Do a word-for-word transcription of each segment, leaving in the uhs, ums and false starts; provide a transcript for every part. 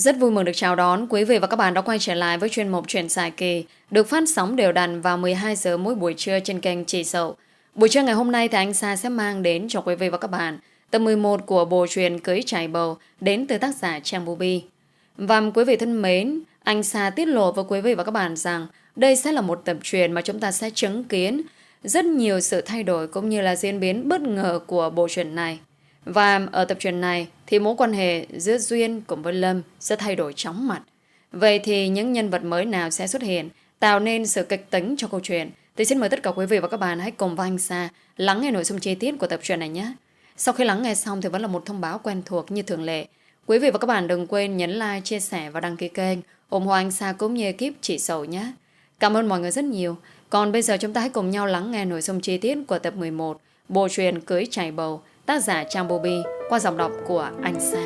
Rất vui mừng được chào đón quý vị và các bạn đã quay trở lại với chuyên mục Chuyện dài kỳ được phát sóng đều đặn vào mười hai giờ mỗi buổi trưa trên kênh Chị Sậu. Buổi trưa ngày hôm nay thì anh Sa sẽ mang đến cho quý vị và các bạn tập mười một của bộ truyện Cưới Chạy Bầu đến từ tác giả Trang Bubi. Và quý vị thân mến, anh Sa tiết lộ với quý vị và các bạn rằng đây sẽ là một tập truyện mà chúng ta sẽ chứng kiến rất nhiều sự thay đổi cũng như là diễn biến bất ngờ của bộ truyện này. Và ở tập truyện này thì mối quan hệ giữa Duyên cùng với Lâm sẽ thay đổi chóng mặt. Vậy thì những nhân vật mới nào sẽ xuất hiện, tạo nên sự kịch tính cho câu chuyện? Thì xin mời tất cả quý vị và các bạn hãy cùng với anh Sa lắng nghe nội dung chi tiết của tập truyện này nhé. Sau khi lắng nghe xong thì vẫn là một thông báo quen thuộc như thường lệ. Quý vị và các bạn đừng quên nhấn like, chia sẻ và đăng ký kênh, ủng hộ anh Sa cũng như ekip Chị Sầu nhé. Cảm ơn mọi người rất nhiều. Còn bây giờ chúng ta hãy cùng nhau lắng nghe nội dung chi tiết của tập mười một bộ truyện Cưới Chạy Bầu, tác giả Trang Bubi qua giọng đọc của anh Sa.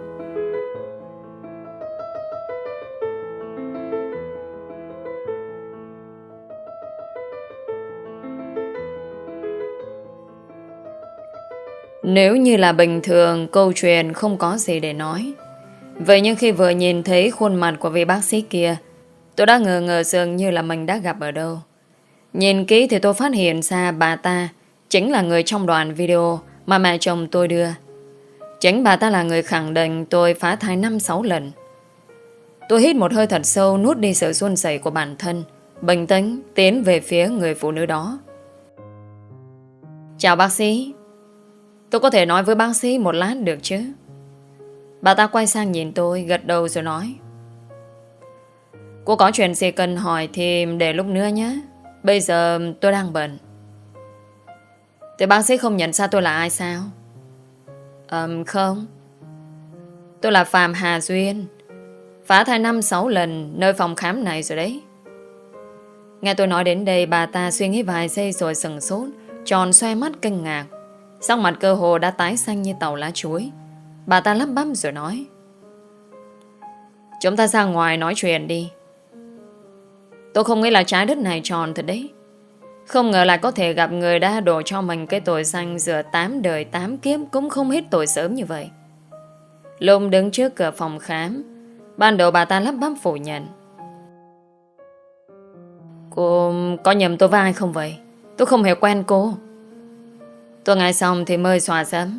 Nếu như là bình thường, câu chuyện không có gì để nói. Vậy nhưng khi vừa nhìn thấy khuôn mặt của vị bác sĩ kia, tôi đã ngờ ngờ dường như là mình đã gặp ở đâu. Nhìn kỹ thì tôi phát hiện ra bà ta chính là người trong đoạn video mà mẹ chồng tôi đưa. Chính bà ta là người khẳng định tôi phá thai năm sáu lần. Tôi hít một hơi thật sâu, nuốt đi sự run rẩy của bản thân, bình tĩnh tiến về phía người phụ nữ đó. Chào bác sĩ. Tôi có thể nói với bác sĩ một lát được chứ? Bà ta quay sang nhìn tôi, gật đầu rồi nói: Cô có chuyện gì cần hỏi thì để lúc nữa nhé. Bây giờ tôi đang bận. Thì bác sĩ không nhận ra tôi là ai sao? Ờm không. Tôi là Phạm Hà Duyên, phá thai năm sáu lần nơi phòng khám này rồi đấy. Nghe tôi nói đến đây, bà ta suy nghĩ vài giây rồi sừng sốt, tròn xoe mắt kinh ngạc, sắc mặt cơ hồ đã tái xanh như tàu lá chuối. Bà ta lắp bắp rồi nói: Chúng ta ra ngoài nói chuyện đi. Tôi không nghĩ là trái đất này tròn thật đấy. Không ngờ lại có thể gặp người đã đổ cho mình cái tội danh rửa tám đời tám kiếp cũng không hết tội sớm như vậy. Lúc đứng trước cửa phòng khám, ban đầu bà ta lắp bắp phủ nhận: Cô có nhầm tôi với ai không vậy? Tôi không hề quen cô. Tôi nghe xong thì mơi xòa sớm.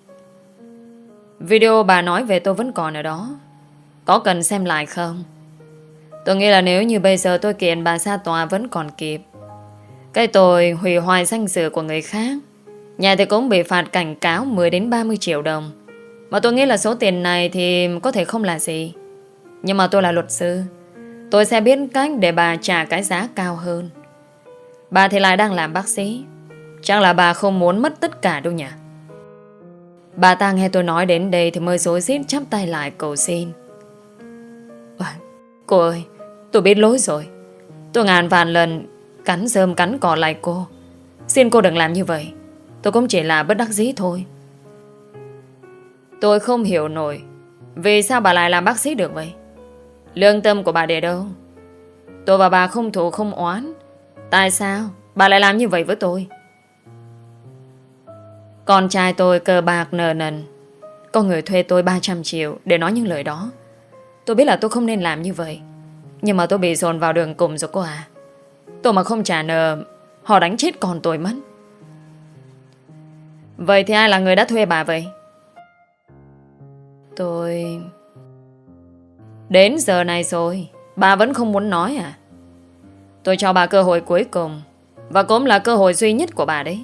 Video bà nói về tôi vẫn còn ở đó. Có cần xem lại không? Tôi nghĩ là nếu như bây giờ tôi kiện bà ra tòa vẫn còn kịp. Cái tội hủy hoại danh dự của người khác, nhà thì cũng bị phạt cảnh cáo mười đến ba mươi triệu đồng. Mà tôi nghĩ là số tiền này thì có thể không là gì. Nhưng mà tôi là luật sư, tôi sẽ biết cách để bà trả cái giá cao hơn. Bà thì lại đang làm bác sĩ, chắc là bà không muốn mất tất cả đâu nhỉ? Bà ta nghe tôi nói đến đây thì mới rối rít chắp tay lại cầu xin: Cô ơi, tôi biết lỗi rồi. Tôi ngàn vạn lần cắn rơm cắn cỏ lại cô. Xin cô đừng làm như vậy. Tôi cũng chỉ là bất đắc dĩ thôi. Tôi không hiểu nổi vì sao bà lại làm bác sĩ được vậy. Lương tâm của bà để đâu? Tôi và bà không thù không oán, tại sao bà lại làm như vậy với tôi? Con trai tôi cờ bạc nợ nần, có người thuê tôi ba trăm triệu để nói những lời đó. Tôi biết là tôi không nên làm như vậy, nhưng mà tôi bị dồn vào đường cùng rồi cô à. Tôi mà không trả nợ, họ đánh chết con tôi mất. Vậy thì ai là người đã thuê bà vậy? Tôi... Đến giờ này rồi bà vẫn không muốn nói à? Tôi cho bà cơ hội cuối cùng, và cũng là cơ hội duy nhất của bà đấy.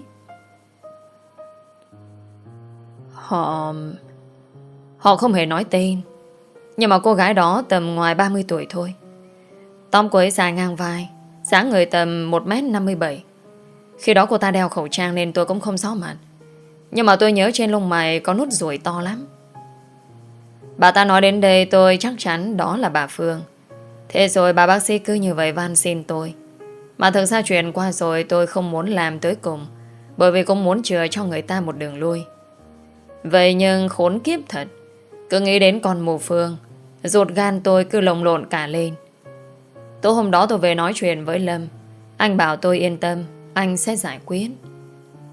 Họ... Họ không hề nói tên, nhưng mà cô gái đó tầm ngoài ba mươi tuổi thôi. Tóc cô ấy dài ngang vai, dáng người tầm một mét năm mươi bảy. Khi đó cô ta đeo khẩu trang nên tôi cũng không rõ mặt, nhưng mà tôi nhớ trên lông mày có nốt ruồi to lắm. Bà ta nói đến đây tôi chắc chắn đó là bà Phương. Thế rồi bà bác sĩ cứ như vậy van xin tôi. Mà thực ra chuyện qua rồi tôi không muốn làm tới cùng, bởi vì cũng muốn chừa cho người ta một đường lui. Vậy nhưng khốn kiếp thật, cứ nghĩ đến con mù Phương, ruột gan tôi cứ lồng lộn cả lên. Tối hôm đó tôi về nói chuyện với Lâm. Anh bảo tôi yên tâm, anh sẽ giải quyết.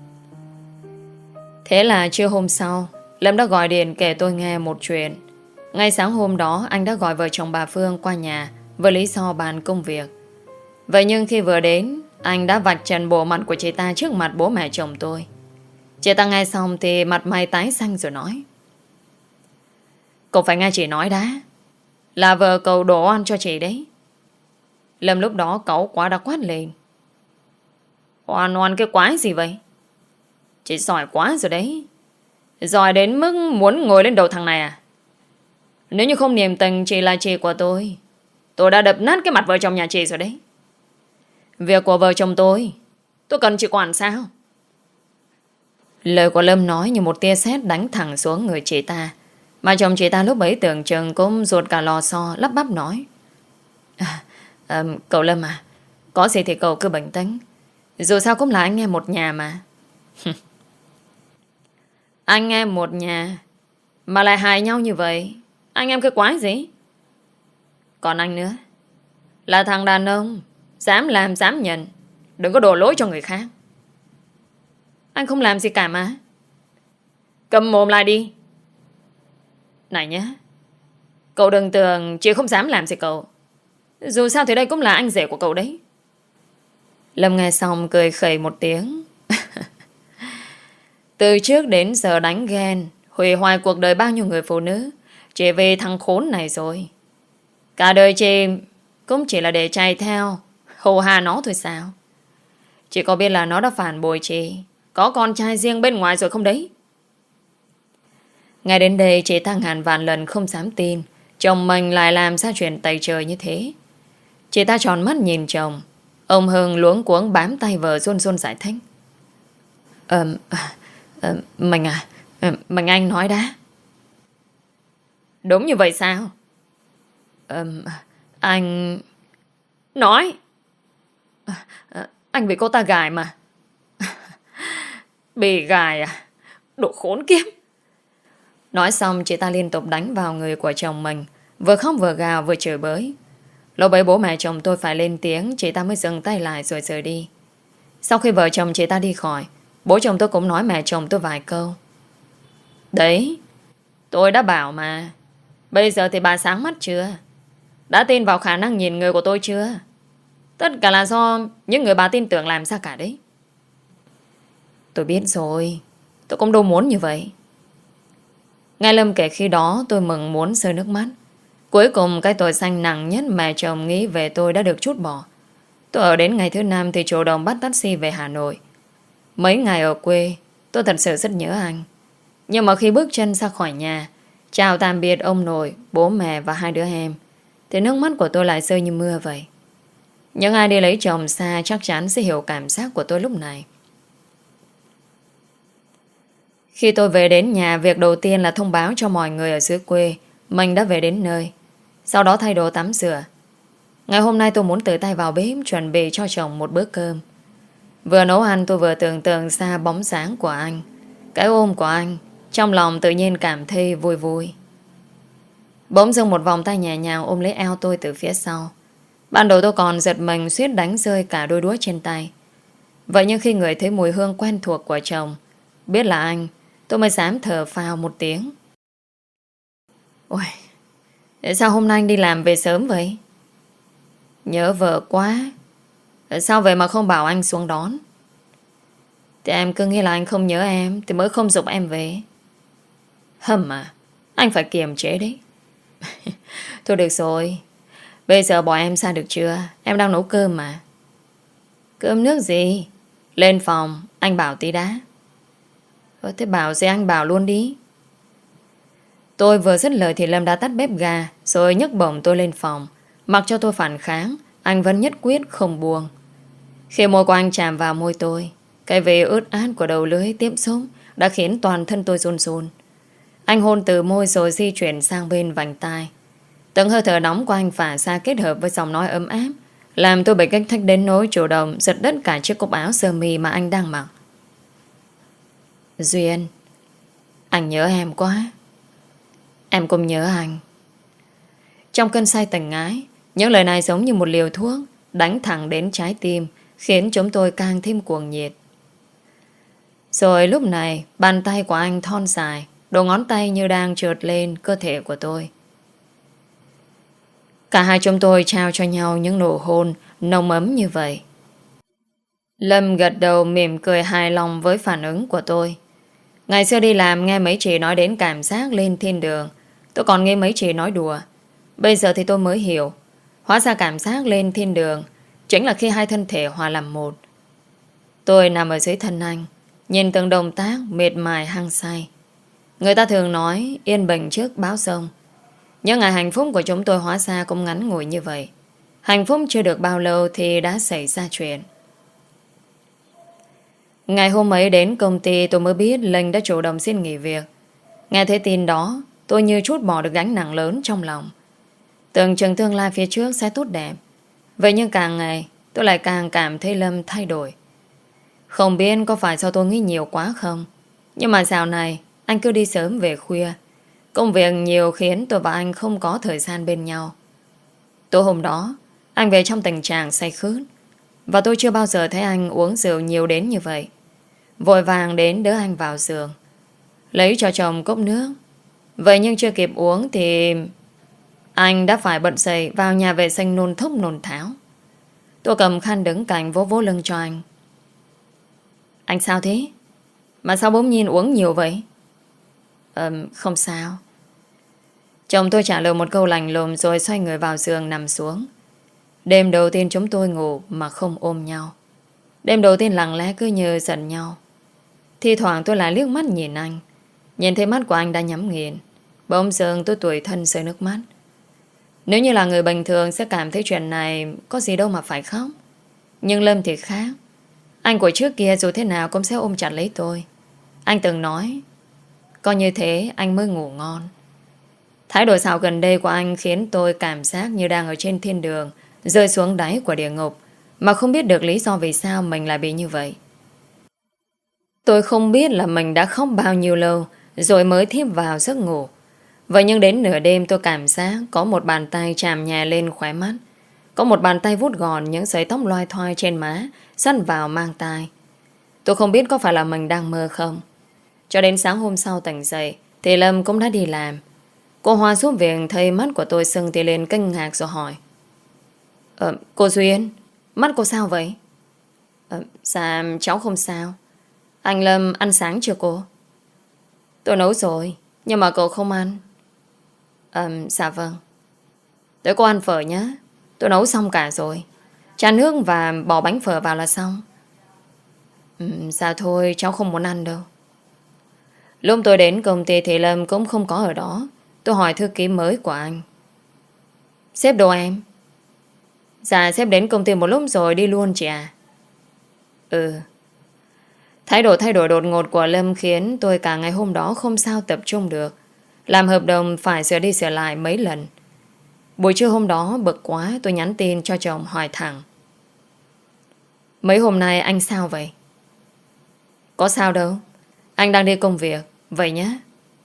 Thế là trưa hôm sau, Lâm đã gọi điện kể tôi nghe một chuyện Ngay sáng hôm đó anh đã gọi vợ chồng bà Phương qua nhà với lý do bàn công việc. Vậy nhưng khi vừa đến, anh đã vạch trần bộ mặt của chị ta trước mặt bố mẹ chồng tôi. Chị ta nghe xong thì mặt mày tái xanh rồi nói: "Cậu phải nghe chị nói đã, là vợ cậu đổ oan cho chị đấy." Lâm lúc đó cậu quá đã quát lên: "Oan oan cái quái gì vậy? Chị giỏi quá rồi đấy. Giỏi đến mức muốn ngồi lên đầu thằng này à? Nếu như không niềm tình chị là chị của tôi, tôi đã đập nát cái mặt vợ chồng nhà chị rồi đấy. Việc của vợ chồng tôi, tôi cần chị quản sao?" Lời của Lâm nói như một tia sét đánh thẳng xuống người chị ta. Mà chồng chị ta lúc bấy tưởng chừng cũng ruột cả lò xo, lắp bắp nói: à, à, "Cậu Lâm à, có gì thì cậu cứ bình tĩnh. Dù sao cũng là anh em một nhà mà." Anh em một nhà mà lại hại nhau như vậy, anh em cái quái gì? Còn anh nữa, là thằng đàn ông dám làm dám nhận, đừng có đổ lỗi cho người khác. Anh không làm gì cả mà. Cầm mồm lại đi. Này nhé, cậu đừng tưởng chị không dám làm gì cậu. Dù sao thì đây cũng là anh rể của cậu đấy. Lâm nghe xong cười khẩy một tiếng. Từ trước đến giờ đánh ghen, hủy hoại cuộc đời bao nhiêu người phụ nữ chỉ vì thằng khốn này rồi. Cả đời chị cũng chỉ là để chạy theo hầu hà nó thôi sao? Chị có biết là nó đã phản bội chị, có con trai riêng bên ngoài rồi không đấy? Ngay đến đây chị ta ngàn vạn lần không dám tin chồng mình lại làm ra chuyện tày trời như thế. Chị ta tròn mắt nhìn chồng. Ông Hưng luống cuống bám tay vợ run run giải thích: Ờ, ờ, mình à, ờ, mình anh nói đã. Đúng như vậy sao? Ờ, anh... Nói. Ờ, anh bị cô ta gài mà. Bị gài à? Đồ khốn kiếp. Nói xong chị ta liên tục đánh vào người của chồng mình, vừa khóc vừa gào vừa chửi bới. Lúc bấy bố mẹ chồng tôi phải lên tiếng, chị ta mới dừng tay lại rồi rời đi. Sau khi vợ chồng chị ta đi khỏi, bố chồng tôi cũng nói mẹ chồng tôi vài câu. Đấy, tôi đã bảo mà. Bây giờ thì bà sáng mắt chưa? Đã tin vào khả năng nhìn người của tôi chưa? Tất cả là do những người bà tin tưởng làm ra cả đấy. Tôi biết rồi, tôi cũng đâu muốn như vậy. Nghe Lâm kể khi đó tôi mừng muốn rơi nước mắt. Cuối cùng cái tội danh nặng nhất mẹ chồng nghĩ về tôi đã được trút bỏ. Tôi ở đến ngày thứ năm thì chủ động bắt taxi về Hà Nội. Mấy ngày ở quê tôi thật sự rất nhớ anh. Nhưng mà khi bước chân ra khỏi nhà, chào tạm biệt ông nội, bố mẹ và hai đứa em, thì nước mắt của tôi lại rơi như mưa vậy. Những ai đi lấy chồng xa chắc chắn sẽ hiểu cảm giác của tôi lúc này. Khi tôi về đến nhà, việc đầu tiên là thông báo cho mọi người ở dưới quê mình đã về đến nơi. Sau đó thay đồ tắm rửa. Ngày hôm nay tôi muốn tự tay vào bếp chuẩn bị cho chồng một bữa cơm. Vừa nấu ăn tôi vừa tưởng tượng xa bóng dáng của anh, cái ôm của anh. Trong lòng tự nhiên cảm thấy vui vui. Bỗng dưng một vòng tay nhẹ nhàng ôm lấy eo tôi từ phía sau. Ban đầu tôi còn giật mình suýt đánh rơi cả đôi đũa trên tay. Vậy nhưng khi người thấy mùi hương quen thuộc của chồng, biết là anh, tôi mới dám thở phào một tiếng. Ôi, sao hôm nay anh đi làm về sớm vậy? Nhớ vợ quá. Sao vậy mà không bảo anh xuống đón? Thì em cứ nghĩ là anh không nhớ em thì mới không giục em về. Hầm à, anh phải kiềm chế đấy. Thôi được rồi, bây giờ bỏ em ra được chưa? Em đang nấu cơm mà. Cơm nước gì? Lên phòng, anh bảo tí đã. Ờ, thế bảo gì anh bảo luôn đi. Tôi vừa dứt lời thì Lâm đã tắt bếp ga, rồi nhấc bổng tôi lên phòng. Mặc cho tôi phản kháng, anh vẫn nhất quyết không buông. Khi môi của anh chạm vào môi tôi, cái vị ướt át của đầu lưỡi tiếp xúc đã khiến toàn thân tôi run run. Anh hôn từ môi rồi di chuyển sang bên vành tai. Từng hơi thở nóng của anh phả ra kết hợp với giọng nói ấm áp, làm tôi bị kích thích đến nỗi chủ động giật đứt cả chiếc cúc áo sơ mi mà anh đang mặc. Duyên, anh nhớ em quá. Em cũng nhớ anh. Trong cơn say tình ái, những lời này giống như một liều thuốc đánh thẳng đến trái tim, khiến chúng tôi càng thêm cuồng nhiệt. Rồi lúc này, bàn tay của anh thon dài, đầu ngón tay như đang trượt lên cơ thể của tôi, Cả hai chúng tôi trao cho nhau những nụ hôn nồng ấm như vậy. Lâm gật đầu mỉm cười hài lòng với phản ứng của tôi. Ngày xưa đi làm nghe mấy chị nói đến cảm giác lên thiên đường, tôi còn nghe mấy chị nói đùa. Bây giờ thì tôi mới hiểu, hóa ra cảm giác lên thiên đường chính là khi hai thân thể hòa làm một. Tôi nằm ở dưới thân anh, nhìn từng động tác mệt mài hăng say. Người ta thường nói yên bình trước bão giông. Nhưng ngày hạnh phúc của chúng tôi hóa ra cũng ngắn ngủi như vậy. Hạnh phúc chưa được bao lâu thì đã xảy ra chuyện. Ngày hôm ấy đến công ty tôi mới biết Linh đã chủ động xin nghỉ việc. Nghe thấy tin đó, tôi như trút bỏ được gánh nặng lớn trong lòng. Tưởng chừng tương lai phía trước sẽ tốt đẹp. Vậy nhưng càng ngày tôi lại càng cảm thấy Lâm thay đổi. Không biết có phải do tôi nghĩ nhiều quá không, nhưng mà dạo này anh cứ đi sớm về khuya. Công việc nhiều khiến tôi và anh không có thời gian bên nhau. Tối hôm đó anh về trong tình trạng say khướt, và tôi chưa bao giờ thấy anh uống rượu nhiều đến như vậy. Vội vàng đến đỡ anh vào giường, lấy cho chồng cốc nước. Vậy nhưng chưa kịp uống thì anh đã phải bận dậy vào nhà vệ sinh nôn thốc nôn tháo. Tôi cầm khăn đứng cạnh vỗ vỗ lưng cho anh. Anh sao thế? Mà sao bỗng nhiên uống nhiều vậy? Ừm, không sao. Chồng tôi trả lời một câu lạnh lùng rồi xoay người vào giường nằm xuống. Đêm đầu tiên chúng tôi ngủ mà không ôm nhau. Đêm đầu tiên lặng lẽ cứ như giận nhau. Thi thoảng tôi lại liếc mắt nhìn anh. Nhìn thấy mắt của anh đã nhắm nghiền. Bỗng dưng tôi tủi thân rơi nước mắt. Nếu như là người bình thường sẽ cảm thấy chuyện này có gì đâu mà phải khóc. Nhưng Lâm thì khác. Anh của trước kia dù thế nào cũng sẽ ôm chặt lấy tôi. Anh từng nói có như thế anh mới ngủ ngon. Thái độ xạo gần đây của anh khiến tôi cảm giác như đang ở trên thiên đường, rơi xuống đáy của địa ngục, mà không biết được lý do vì sao mình lại bị như vậy. Tôi không biết là mình đã khóc bao nhiêu lâu rồi mới thiếp vào giấc ngủ. Vậy nhưng đến nửa đêm tôi cảm giác có một bàn tay chạm nhẹ lên khóe mắt. Có một bàn tay vuốt gọn những sợi tóc loai thoai trên má, săn vào mang tai. Tôi không biết có phải là mình đang mơ không. Cho đến sáng hôm sau tỉnh dậy thì Lâm cũng đã đi làm. Cô Hoa giúp việc thấy mắt của tôi sưng thì lên kinh ngạc rồi hỏi. Ờ, cô Duyên, mắt cô sao vậy? Ờ, dạ cháu không sao. Anh Lâm ăn sáng chưa cô? Tôi nấu rồi, nhưng mà cậu không ăn. Ờ, dạ vâng. Để cô ăn phở nhé. Tôi nấu xong cả rồi. Cha nước và bỏ bánh phở vào là xong. Ừ, dạ thôi, cháu không muốn ăn đâu. Lúc tôi đến công ty thì Lâm cũng không có ở đó. Tôi hỏi thư ký mới của anh. Sếp đâu em? Dạ sếp đến công ty một lúc rồi đi luôn chị à? Ừ. Thái độ thay đổi đột ngột của Lâm khiến tôi cả ngày hôm đó không sao tập trung được. Làm hợp đồng phải sửa đi sửa lại mấy lần. Buổi trưa hôm đó bực quá tôi nhắn tin cho chồng hỏi thẳng. Mấy hôm nay anh sao vậy? Có sao đâu. Anh đang đi công việc. Vậy nhé.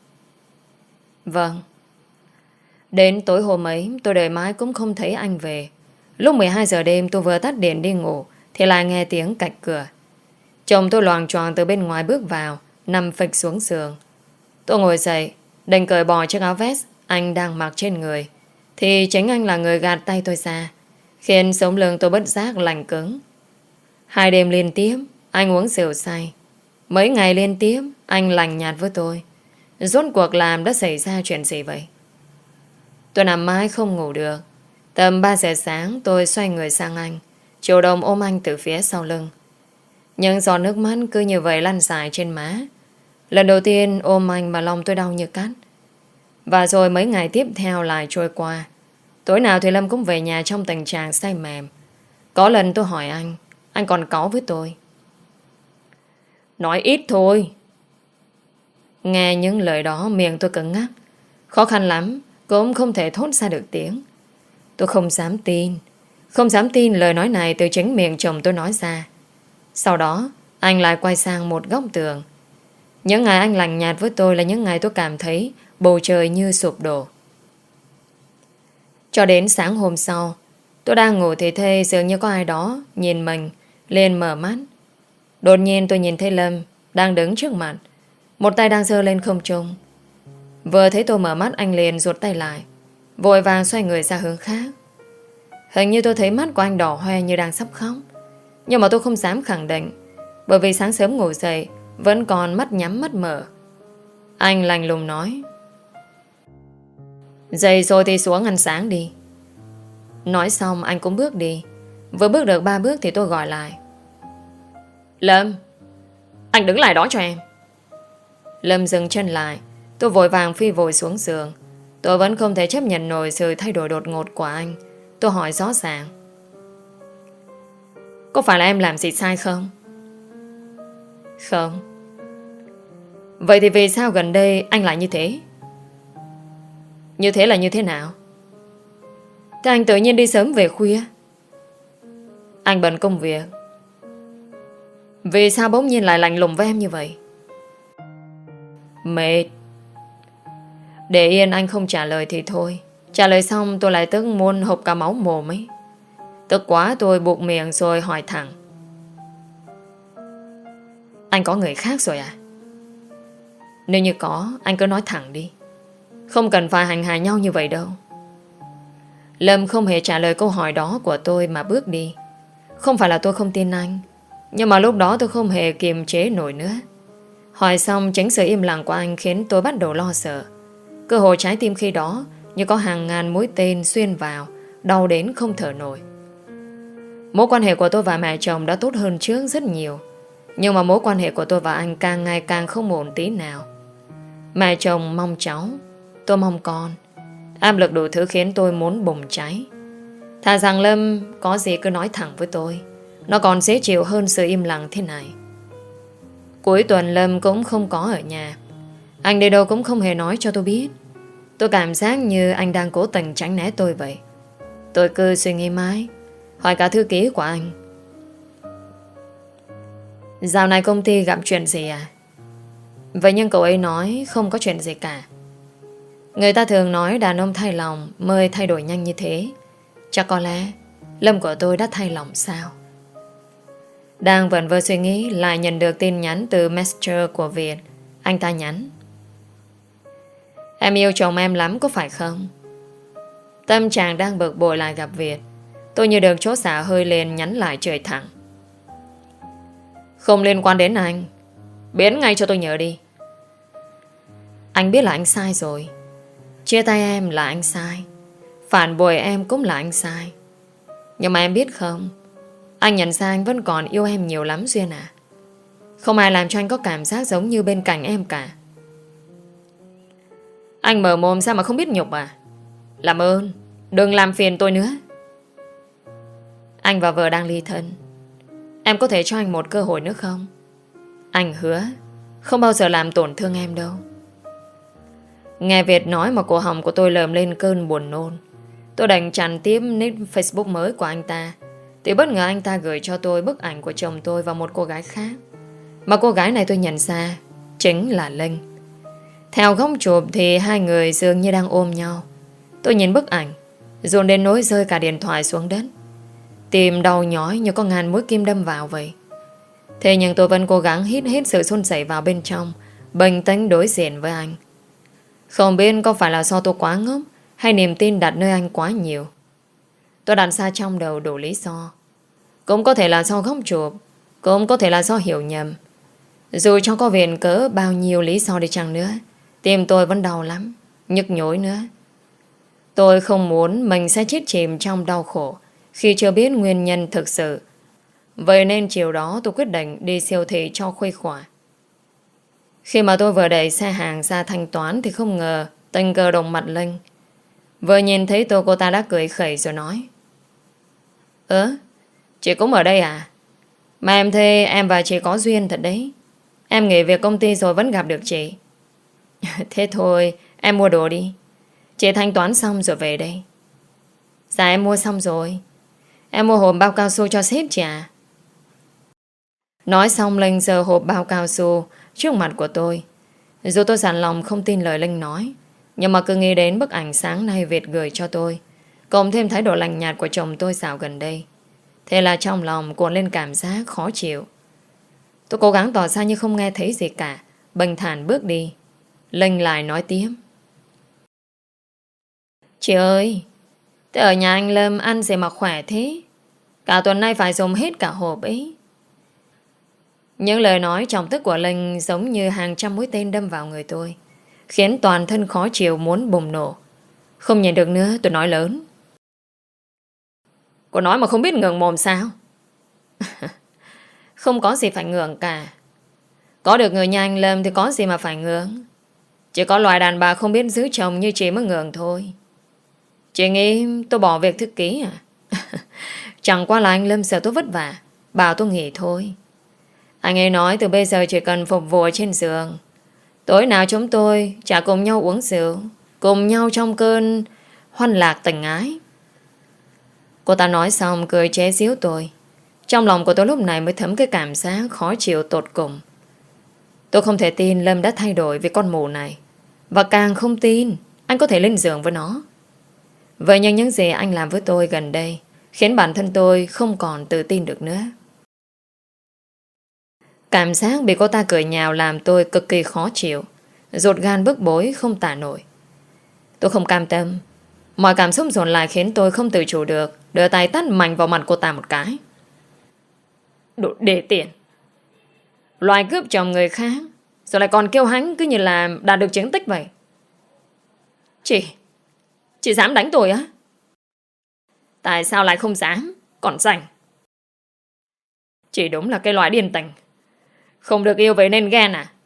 Vâng. Đến tối hôm ấy tôi đợi mãi cũng không thấy anh về. Lúc mười hai giờ đêm tôi vừa tắt điện đi ngủ thì lại nghe tiếng cạch cửa. Chồng tôi loạng choạng từ bên ngoài bước vào, nằm phịch xuống giường. Tôi ngồi dậy, định cởi bỏ chiếc áo vest anh đang mặc trên người, thì chính anh là người gạt tay tôi ra, khiến sống lưng tôi bất giác lạnh cứng. Hai đêm liên tiếp anh uống rượu say. Mấy ngày liên tiếp anh lạnh nhạt với tôi. Rốt cuộc làm đã xảy ra chuyện gì vậy? Tôi nằm mãi không ngủ được. Tầm ba giờ sáng tôi xoay người sang anh, chủ động ôm anh từ phía sau lưng. Nhưng giọt nước mắt cứ như vậy lăn dài trên má. Lần đầu tiên ôm anh mà lòng tôi đau như cắt. Và rồi mấy ngày tiếp theo lại trôi qua. Tối nào thì Lâm cũng về nhà trong tình trạng say mềm. Có lần tôi hỏi anh, anh còn cáu với tôi. Nói ít thôi. Nghe những lời đó miệng tôi cứng ngắc. Khó khăn lắm cũng không thể thốt ra được tiếng. Tôi không dám tin. Không dám tin lời nói này từ chính miệng chồng tôi nói ra. Sau đó anh lại quay sang một góc tường. Những ngày anh lạnh nhạt với tôi là những ngày tôi cảm thấy bầu trời như sụp đổ. Cho đến sáng hôm sau, tôi đang ngủ thì thấy dường như có ai đó nhìn mình, liền mở mắt. Đột nhiên tôi nhìn thấy Lâm đang đứng trước mặt, một tay đang giơ lên không trung. Vừa thấy tôi mở mắt anh liền rụt tay lại. vội vàng xoay người ra hướng khác. Hình như tôi thấy mắt của anh đỏ hoe như đang sắp khóc. Nhưng mà tôi không dám khẳng định, bởi vì sáng sớm ngủ dậy vẫn còn mắt nhắm mắt mở. Anh lạnh lùng nói: dậy rồi thì xuống ăn sáng đi. Nói xong anh cũng bước đi. Vừa bước được ba bước thì tôi gọi lại: Lâm, anh đứng lại đó cho em. Lâm dừng chân lại. Tôi vội vàng phi vội xuống giường. Tôi vẫn không thể chấp nhận nổi sự thay đổi đột ngột của anh. Tôi hỏi rõ ràng: có phải là em làm gì sai không? Không. Vậy thì vì sao gần đây anh lại như thế? Như thế là như thế nào? Thế anh tự nhiên đi sớm về khuya. Anh bận công việc. Vì sao bỗng nhiên lại lạnh lùng với em như vậy? Mệt. Để yên anh không trả lời thì thôi. Trả lời xong tôi lại tức muốn hộc cả máu mồm ấy. Tức quá tôi buộc miệng rồi hỏi thẳng: anh có người khác rồi à? Nếu như có, anh cứ nói thẳng đi. Không cần phải hành hạ nhau như vậy đâu. Lâm không hề trả lời câu hỏi đó của tôi mà bước đi. Không phải là tôi không tin anh, nhưng mà lúc đó tôi không hề kiềm chế nổi nữa. Hỏi xong chính sự im lặng của anh khiến tôi bắt đầu lo sợ. Cơ hội trái tim khi đó như có hàng ngàn mũi tên xuyên vào, đau đến không thở nổi. Mối quan hệ của tôi và mẹ chồng đã tốt hơn trước rất nhiều, nhưng mà mối quan hệ của tôi và anh càng ngày càng không ổn tí nào. Mẹ chồng mong cháu, tôi mong con. Áp lực đủ thứ khiến tôi muốn bùng cháy. Thà rằng Lâm có gì cứ nói thẳng với tôi, nó còn dễ chịu hơn sự im lặng thế này. Cuối tuần Lâm cũng không có ở nhà. Anh đi đâu cũng không hề nói cho tôi biết. Tôi cảm giác như anh đang cố tình tránh né tôi vậy. Tôi cứ suy nghĩ mãi, hỏi cả thư ký của anh: dạo này công ty gặp chuyện gì à? Vậy nhưng cậu ấy nói không có chuyện gì cả. Người ta thường nói đàn ông thay lòng mới thay đổi nhanh như thế. Chắc có lẽ Lâm của tôi đã thay lòng sao? Đang vẩn vơ suy nghĩ lại nhận được tin nhắn từ Messenger của Việt. Anh ta nhắn: em yêu chồng em lắm có phải không? Tâm trạng đang bực bội lại gặp Việt. Tôi như được chốt xả hơi lên nhắn lại trời thẳng: không liên quan đến anh. Biến ngay cho tôi nhớ đi. Anh biết là anh sai rồi. Chia tay em là anh sai. Phản bội em cũng là anh sai. Nhưng mà em biết không, anh nhận ra anh vẫn còn yêu em nhiều lắm Duyên à. Không ai làm cho anh có cảm giác giống như bên cạnh em cả. Anh mở mồm sao mà không biết nhục à? Làm ơn đừng làm phiền tôi nữa. Anh và vợ đang ly thân. Em có thể cho anh một cơ hội nữa không? Anh hứa không bao giờ làm tổn thương em đâu. Nghe Việt nói mà cổ họng của tôi lờm lên cơn buồn nôn. Tôi đành chặn tiếp nick Facebook mới của anh ta. Thì bất ngờ anh ta gửi cho tôi bức ảnh của chồng tôi và một cô gái khác. Mà cô gái này tôi nhận ra chính là Linh. Theo góc chụp thì hai người dường như đang ôm nhau. Tôi nhìn bức ảnh dồn đến nỗi rơi cả điện thoại xuống đất. Tim đau nhói như có ngàn mũi kim đâm vào vậy. Thế nhưng tôi vẫn cố gắng hít hết sự xôn xẩy vào bên trong, bình tĩnh đối diện với anh. Không biết có phải là do tôi quá ngốc hay niềm tin đặt nơi anh quá nhiều. Tôi đặt ra trong đầu đủ lý do. Cũng có thể là do góc chụp, cũng có thể là do hiểu nhầm. Dù cho có viện cớ bao nhiêu lý do đi chăng nữa, tim tôi vẫn đau lắm, nhức nhối nữa. Tôi không muốn mình sẽ chết chìm trong đau khổ khi chưa biết nguyên nhân thực sự. Vậy nên chiều đó tôi quyết định đi siêu thị cho khuây khỏa. Khi mà tôi vừa đẩy xe hàng ra thanh toán thì không ngờ tình cờ đồng mặt Linh. Vừa nhìn thấy tôi, cô ta đã cười khẩy rồi nói: Ơ, chị cũng ở đây à? Mà em thấy em và chị có duyên thật đấy. Em nghỉ việc công ty rồi vẫn gặp được chị. Thế thôi, em mua đồ đi. Chị thanh toán xong rồi về đây. Dạ em mua xong rồi. Em mua hộp bao cao su cho sếp chị à? Nói xong Linh giơ hộp bao cao su trước mặt của tôi. Dù tôi sẵn lòng không tin lời Linh nói, nhưng mà cứ nghĩ đến bức ảnh sáng nay Việt gửi cho tôi, cộng thêm thái độ lạnh nhạt của chồng tôi dạo gần đây, thế là trong lòng cuộn lên cảm giác khó chịu. Tôi cố gắng tỏ ra như không nghe thấy gì cả, bình thản bước đi. Linh lại nói tiếp: Chị ơi, thế ở nhà anh Lâm ăn gì mà khỏe thế? Cả tuần nay phải dùng hết cả hộp ấy. Những lời nói trọng tức của Linh giống như hàng trăm mũi tên đâm vào người tôi, khiến toàn thân khó chịu muốn bùng nổ. Không nhìn được nữa, tôi nói lớn. Cô nói mà không biết ngượng mồm sao? Không có gì phải ngượng cả. Có được người nhà anh Lâm thì có gì mà phải ngượng. Chỉ có loài đàn bà không biết giữ chồng như chị mới ngượng thôi. Chị nghĩ tôi bỏ việc thư ký à? Chẳng qua là anh Lâm sợ tôi vất vả, bảo tôi nghỉ thôi. Anh ấy nói từ bây giờ chỉ cần phục vụ ở trên giường. Tối nào chúng tôi chả cùng nhau uống rượu, cùng nhau trong cơn hoan lạc tình ái. Cô ta nói xong cười chế giễu tôi. Trong lòng của tôi lúc này mới thấm cái cảm giác khó chịu tột cùng. Tôi không thể tin Lâm đã thay đổi vì con mù này, và càng không tin anh có thể lên giường với nó. Vậy nhưng những gì anh làm với tôi gần đây khiến bản thân tôi không còn tự tin được nữa. Cảm giác bị cô ta cười nhạo làm tôi cực kỳ khó chịu, ruột gan bức bối không tả nổi. Tôi không cam tâm. Mọi cảm xúc dồn lại khiến tôi không tự chủ được, đưa tay tát mạnh vào mặt cô ta một cái. Đồ đê tiện, loài cướp chồng người khác, rồi lại còn kêu hãnh cứ như là đạt được chiến tích vậy. Chị Chị dám đánh tôi á? Tại sao lại không dám, còn rảnh? Chị đúng là cái loài điên tình, không được yêu vậy nên ghen à?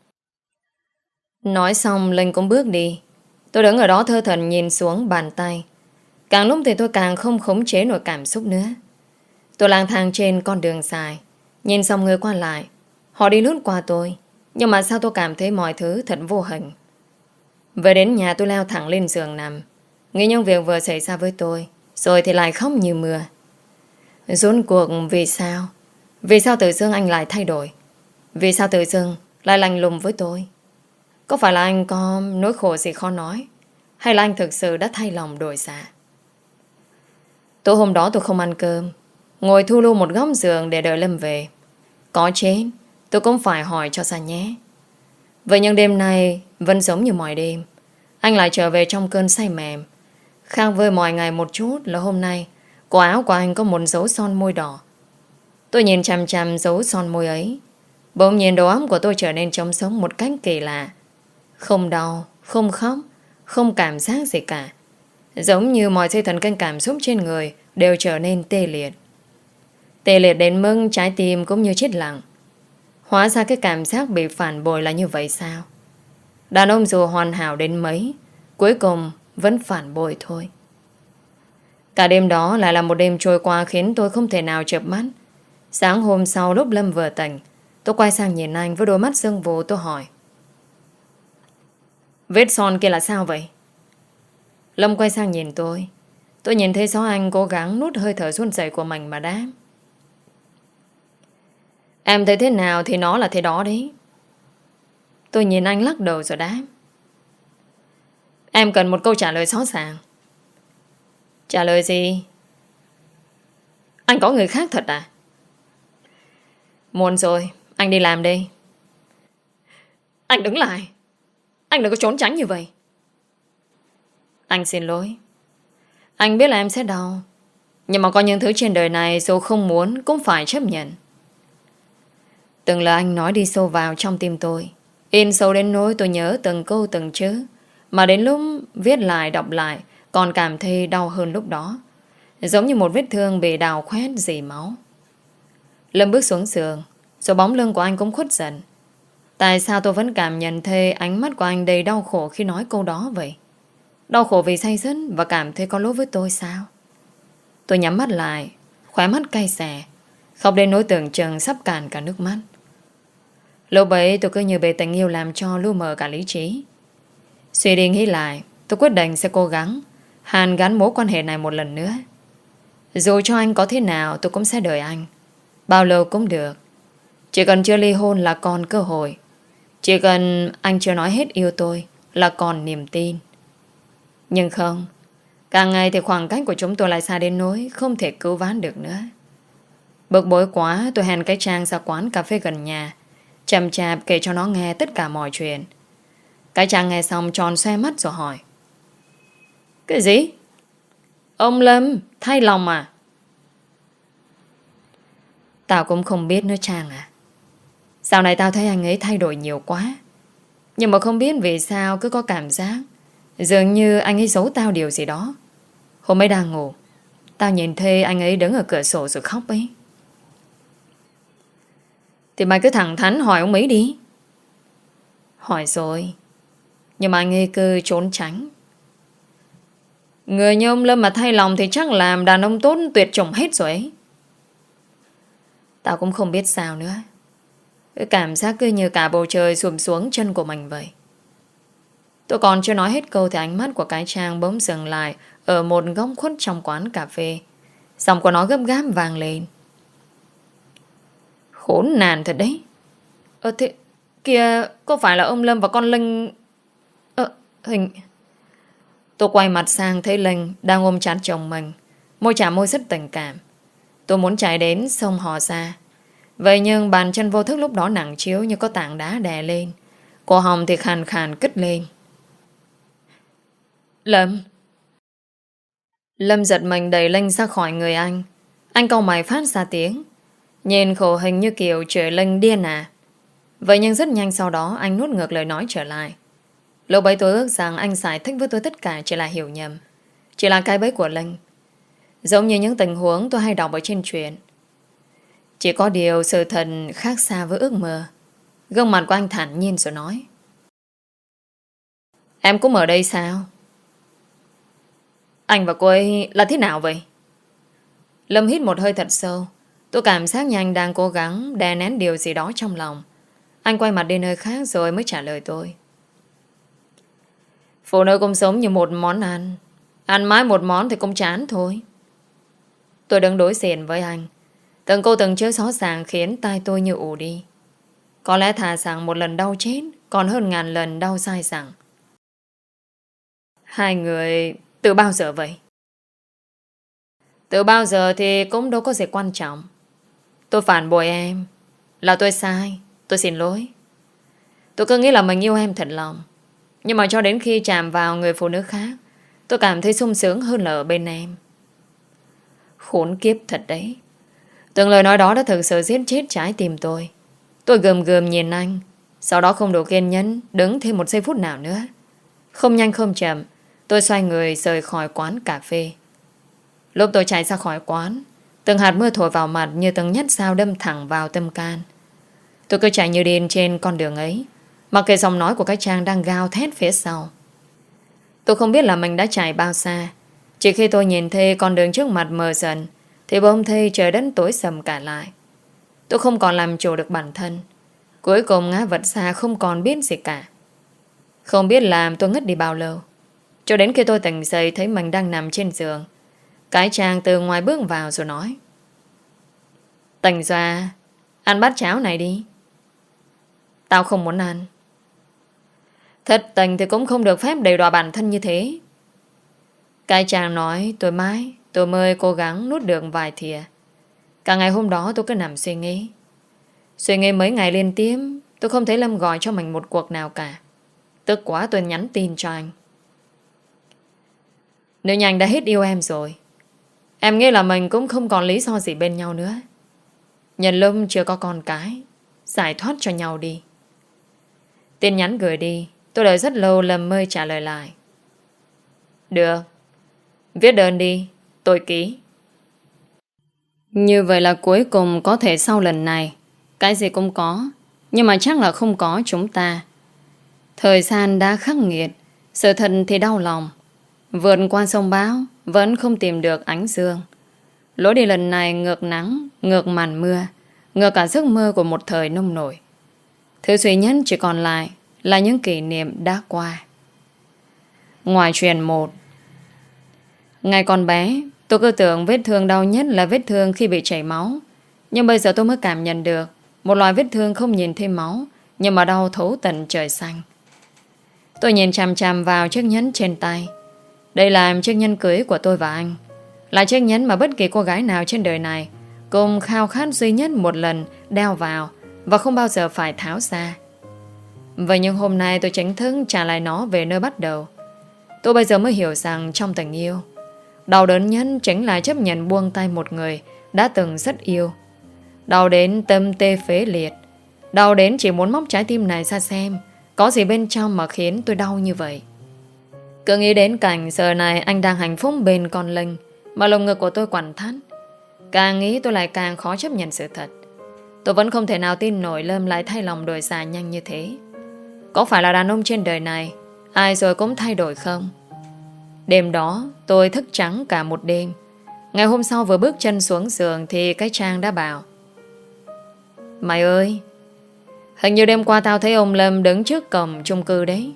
Nói xong Linh cũng bước đi. Tôi đứng ở đó thơ thẩn nhìn xuống bàn tay. Càng lúc thì tôi càng không khống chế nổi cảm xúc nữa. Tôi lang thang trên con đường dài, nhìn xong người qua lại. Họ đi lướt qua tôi, nhưng mà sao tôi cảm thấy mọi thứ thật vô hình. Về đến nhà tôi leo thẳng lên giường nằm, nghĩ những việc vừa xảy ra với tôi, rồi thì lại khóc như mưa. Rốt cuộc vì sao? Vì sao tự dưng anh lại thay đổi? Vì sao tự dưng lại lạnh lùng với tôi? Có phải là anh có nỗi khổ gì khó nói, hay là anh thực sự đã thay lòng đổi dạ? Tối hôm đó tôi không ăn cơm, ngồi thu lưu một góc giường để đợi Lâm về. Có chết tôi cũng phải hỏi cho ra nhé. Vậy nhưng đêm nay vẫn giống như mọi đêm, anh lại trở về trong cơn say mềm. Khác với mọi ngày một chút là hôm nay cổ áo của anh có một dấu son môi đỏ. Tôi nhìn chằm chằm dấu son môi ấy, bỗng nhiên đầu óc của tôi trở nên trống sống một cách kỳ lạ. Không đau, không khóc, không cảm giác gì cả. Giống như mọi dây thần kinh cảm xúc trên người đều trở nên tê liệt. Tê liệt đến mức trái tim cũng như chết lặng. Hóa ra cái cảm giác bị phản bội là như vậy sao? Đàn ông dù hoàn hảo đến mấy, cuối cùng vẫn phản bội thôi. Cả đêm đó lại là một đêm trôi qua khiến tôi không thể nào chợp mắt. Sáng hôm sau lúc Lâm vừa tỉnh, tôi quay sang nhìn anh với đôi mắt sưng vù. Tôi hỏi: vết son kia là sao vậy? Lâm quay sang nhìn tôi. Tôi nhìn thấy rõ anh cố gắng nuốt hơi thở run rẩy của mình mà đáp: em thấy thế nào thì nó là thế đó đấy. Tôi nhìn anh lắc đầu rồi đáp: em cần một câu trả lời rõ ràng. Trả lời gì? Anh có người khác thật à? Muộn rồi, anh đi làm đi. Anh đứng lại, anh đừng có trốn tránh như vậy. Anh xin lỗi. Anh biết là em sẽ đau, nhưng mà có những thứ trên đời này dù không muốn cũng phải chấp nhận. Từng lời anh nói đi sâu vào trong tim tôi, in sâu đến nỗi tôi nhớ từng câu từng chữ, mà đến lúc viết lại đọc lại còn cảm thấy đau hơn lúc đó. Giống như một vết thương bị đào khoét dì máu. Lâm bước xuống giường, rồi bóng lưng của anh cũng khuất dần. Tại sao tôi vẫn cảm nhận thấy ánh mắt của anh đầy đau khổ khi nói câu đó vậy? Đau khổ vì say dứt và cảm thấy có lỗi với tôi sao? Tôi nhắm mắt lại, khóe mắt cay xè, khóc đến nỗi tưởng chừng sắp cạn cả nước mắt. Lúc ấy tôi cứ như bị tình yêu làm cho lu mờ cả lý trí. Suy đi nghĩ lại, tôi quyết định sẽ cố gắng hàn gắn mối quan hệ này một lần nữa. Dù cho anh có thế nào tôi cũng sẽ đợi anh, bao lâu cũng được. Chỉ cần chưa ly hôn là còn cơ hội. Chỉ cần anh chưa nói hết yêu tôi là còn niềm tin. Nhưng không, càng ngày thì khoảng cách của chúng tôi lại xa đến nỗi không thể cứu vãn được nữa. Bực bối quá, tôi hẹn cái Trang ra quán cà phê gần nhà, chậm chạp kể cho nó nghe tất cả mọi chuyện. Cái Trang nghe xong tròn xoe mắt rồi hỏi: Cái gì? Ông Lâm thay lòng à? Tao cũng không biết nữa Trang à. Dạo này tao thấy anh ấy thay đổi nhiều quá. Nhưng mà không biết vì sao cứ có cảm giác dường như anh ấy giấu tao điều gì đó. Hôm ấy đang ngủ, tao nhìn thấy anh ấy đứng ở cửa sổ rồi khóc ấy. Thì mày cứ thẳng thắn hỏi ông ấy đi. Hỏi rồi, nhưng mà anh ấy cứ trốn tránh. Người như ông Lâm mà thay lòng thì chắc làm đàn ông tốt tuyệt chủng hết rồi ấy. Tao cũng không biết sao nữa. Cái cảm giác cứ như cả bầu trời xùm xuống chân của mình vậy. Tôi còn chưa nói hết câu thì ánh mắt của cái Trang bỗng dừng lại ở một góc khuất trong quán cà phê. Giọng của nó gấp gáp vang lên. Khốn nạn thật đấy. Ờ thế kìa, có phải là ông Lâm và con Linh? Ờ hình... Tôi quay mặt sang thấy Linh đang ôm chặt chồng mình, môi chạm môi rất tình cảm. Tôi muốn chạy đến xông họ ra. Vậy nhưng bàn chân vô thức lúc đó nặng chiếu như có tảng đá đè lên. Cổ họng thì khàn khàn cất lên. Lâm. Lâm giật mình đẩy Linh ra khỏi người anh. Anh cau mày phát ra tiếng. Nhìn khổ hình như kiểu trời Linh điên à. Vậy nhưng rất nhanh sau đó anh nuốt ngược lời nói trở lại. Lúc bấy tôi ước rằng anh giải thích với tôi tất cả chỉ là hiểu nhầm. Chỉ là cái bẫy của Linh. Giống như những tình huống tôi hay đọc ở trên truyện. Chỉ có điều sự thật khác xa với ước mơ. Gương mặt của anh thản nhiên rồi nói. Em cũng ở đây sao? Anh và cô ấy là thế nào vậy? Lâm hít một hơi thật sâu. Tôi cảm giác như anh đang cố gắng đè nén điều gì đó trong lòng. Anh quay mặt đi nơi khác rồi mới trả lời tôi. Phụ nữ cũng giống như một món ăn. Ăn mãi một món thì cũng chán thôi. Tôi đứng đối diện với anh. Từng câu từng chữ rõ ràng khiến tai tôi như ù đi. Có lẽ thà rằng một lần đau chết còn hơn ngàn lần đau sai rằng. Hai người từ bao giờ vậy? Từ bao giờ thì cũng đâu có gì quan trọng. Tôi phản bội em. Là tôi sai. Tôi xin lỗi. Tôi cứ nghĩ là mình yêu em thật lòng. Nhưng mà cho đến khi chạm vào người phụ nữ khác, tôi cảm thấy sung sướng hơn là ở bên em. Khốn kiếp thật đấy. Từng lời nói đó đã thực sự giết chết trái tim tôi. Tôi gườm gườm nhìn anh. Sau đó không đủ kiên nhẫn đứng thêm một giây phút nào nữa. Không nhanh không chậm, tôi xoay người rời khỏi quán cà phê. Lúc tôi chạy ra khỏi quán, từng hạt mưa thổi vào mặt như từng nhát dao đâm thẳng vào tâm can. Tôi cứ chạy như điên trên con đường ấy, mặc kệ giọng nói của cái Trang đang gào thét phía sau. Tôi không biết là mình đã chạy bao xa. Chỉ khi tôi nhìn thấy con đường trước mặt mờ dần thì bỗng thấy trời đất tối sầm cả lại. Tôi không còn làm chủ được bản thân. Cuối cùng ngã vật xa không còn biết gì cả. Không biết làm tôi ngất đi bao lâu. Cho đến khi tôi tỉnh dậy thấy mình đang nằm trên giường. Cái Trang từ ngoài bước vào rồi nói. Tỉnh ra, ăn bát cháo này đi. Tao không muốn ăn. Thật tình thì cũng không được phép đầy đọa bản thân như thế. Cái Trang nói tôi mãi tôi mới cố gắng nuốt được vài thìa. Cả ngày hôm đó tôi cứ nằm suy nghĩ. Suy nghĩ mấy ngày liên tiếp. Tôi không thấy Lâm gọi cho mình một cuộc nào cả. Tức quá tôi nhắn tin cho anh. Nếu như anh đã hết yêu em rồi, em nghĩ là mình cũng không còn lý do gì bên nhau nữa. Nhân lúc chưa có con cái, giải thoát cho nhau đi. Tin nhắn gửi đi. Tôi đợi rất lâu Lâm mới trả lời lại. Được. Viết đơn đi. Tôi ký. Như vậy là cuối cùng có thể sau lần này cái gì cũng có, nhưng mà chắc là không có chúng ta. Thời gian đã khắc nghiệt, sự thật thì đau lòng. Vượt qua sông bão vẫn không tìm được ánh dương. Lối đi lần này ngược nắng, ngược màn mưa, ngược cả giấc mơ của một thời nông nổi. Thứ duy nhất chỉ còn lại là những kỷ niệm đã qua. Ngoài chuyện một. Ngày còn bé, tôi cứ tưởng vết thương đau nhất là vết thương khi bị chảy máu. Nhưng bây giờ tôi mới cảm nhận được một loại vết thương không nhìn thấy máu, nhưng mà đau thấu tận trời xanh. Tôi nhìn chằm chằm vào chiếc nhẫn trên tay. Đây là chiếc nhẫn cưới của tôi và anh. Là chiếc nhẫn mà bất kỳ cô gái nào trên đời này cùng khao khát duy nhất một lần đeo vào và không bao giờ phải tháo ra. Vậy nhưng hôm nay tôi chính thức trả lại nó về nơi bắt đầu. Tôi bây giờ mới hiểu rằng trong tình yêu, đau đớn nhất chính là chấp nhận buông tay một người đã từng rất yêu. Đau đến tâm tê phế liệt. Đau đến chỉ muốn móc trái tim này ra xem có gì bên trong mà khiến tôi đau như vậy. Cứ nghĩ đến cảnh giờ này anh đang hạnh phúc bên con Linh mà lồng ngực của tôi quặn thắt. Càng nghĩ tôi lại càng khó chấp nhận sự thật. Tôi vẫn không thể nào tin nổi Lâm lại thay lòng đổi dạ nhanh như thế. Có phải là đàn ông trên đời này ai rồi cũng thay đổi không? Đêm đó tôi thức trắng cả một đêm. Ngày hôm sau vừa bước chân xuống giường thì cái Trang đã bảo: Mày ơi, hình như đêm qua tao thấy ông Lâm đứng trước cổng chung cư đấy.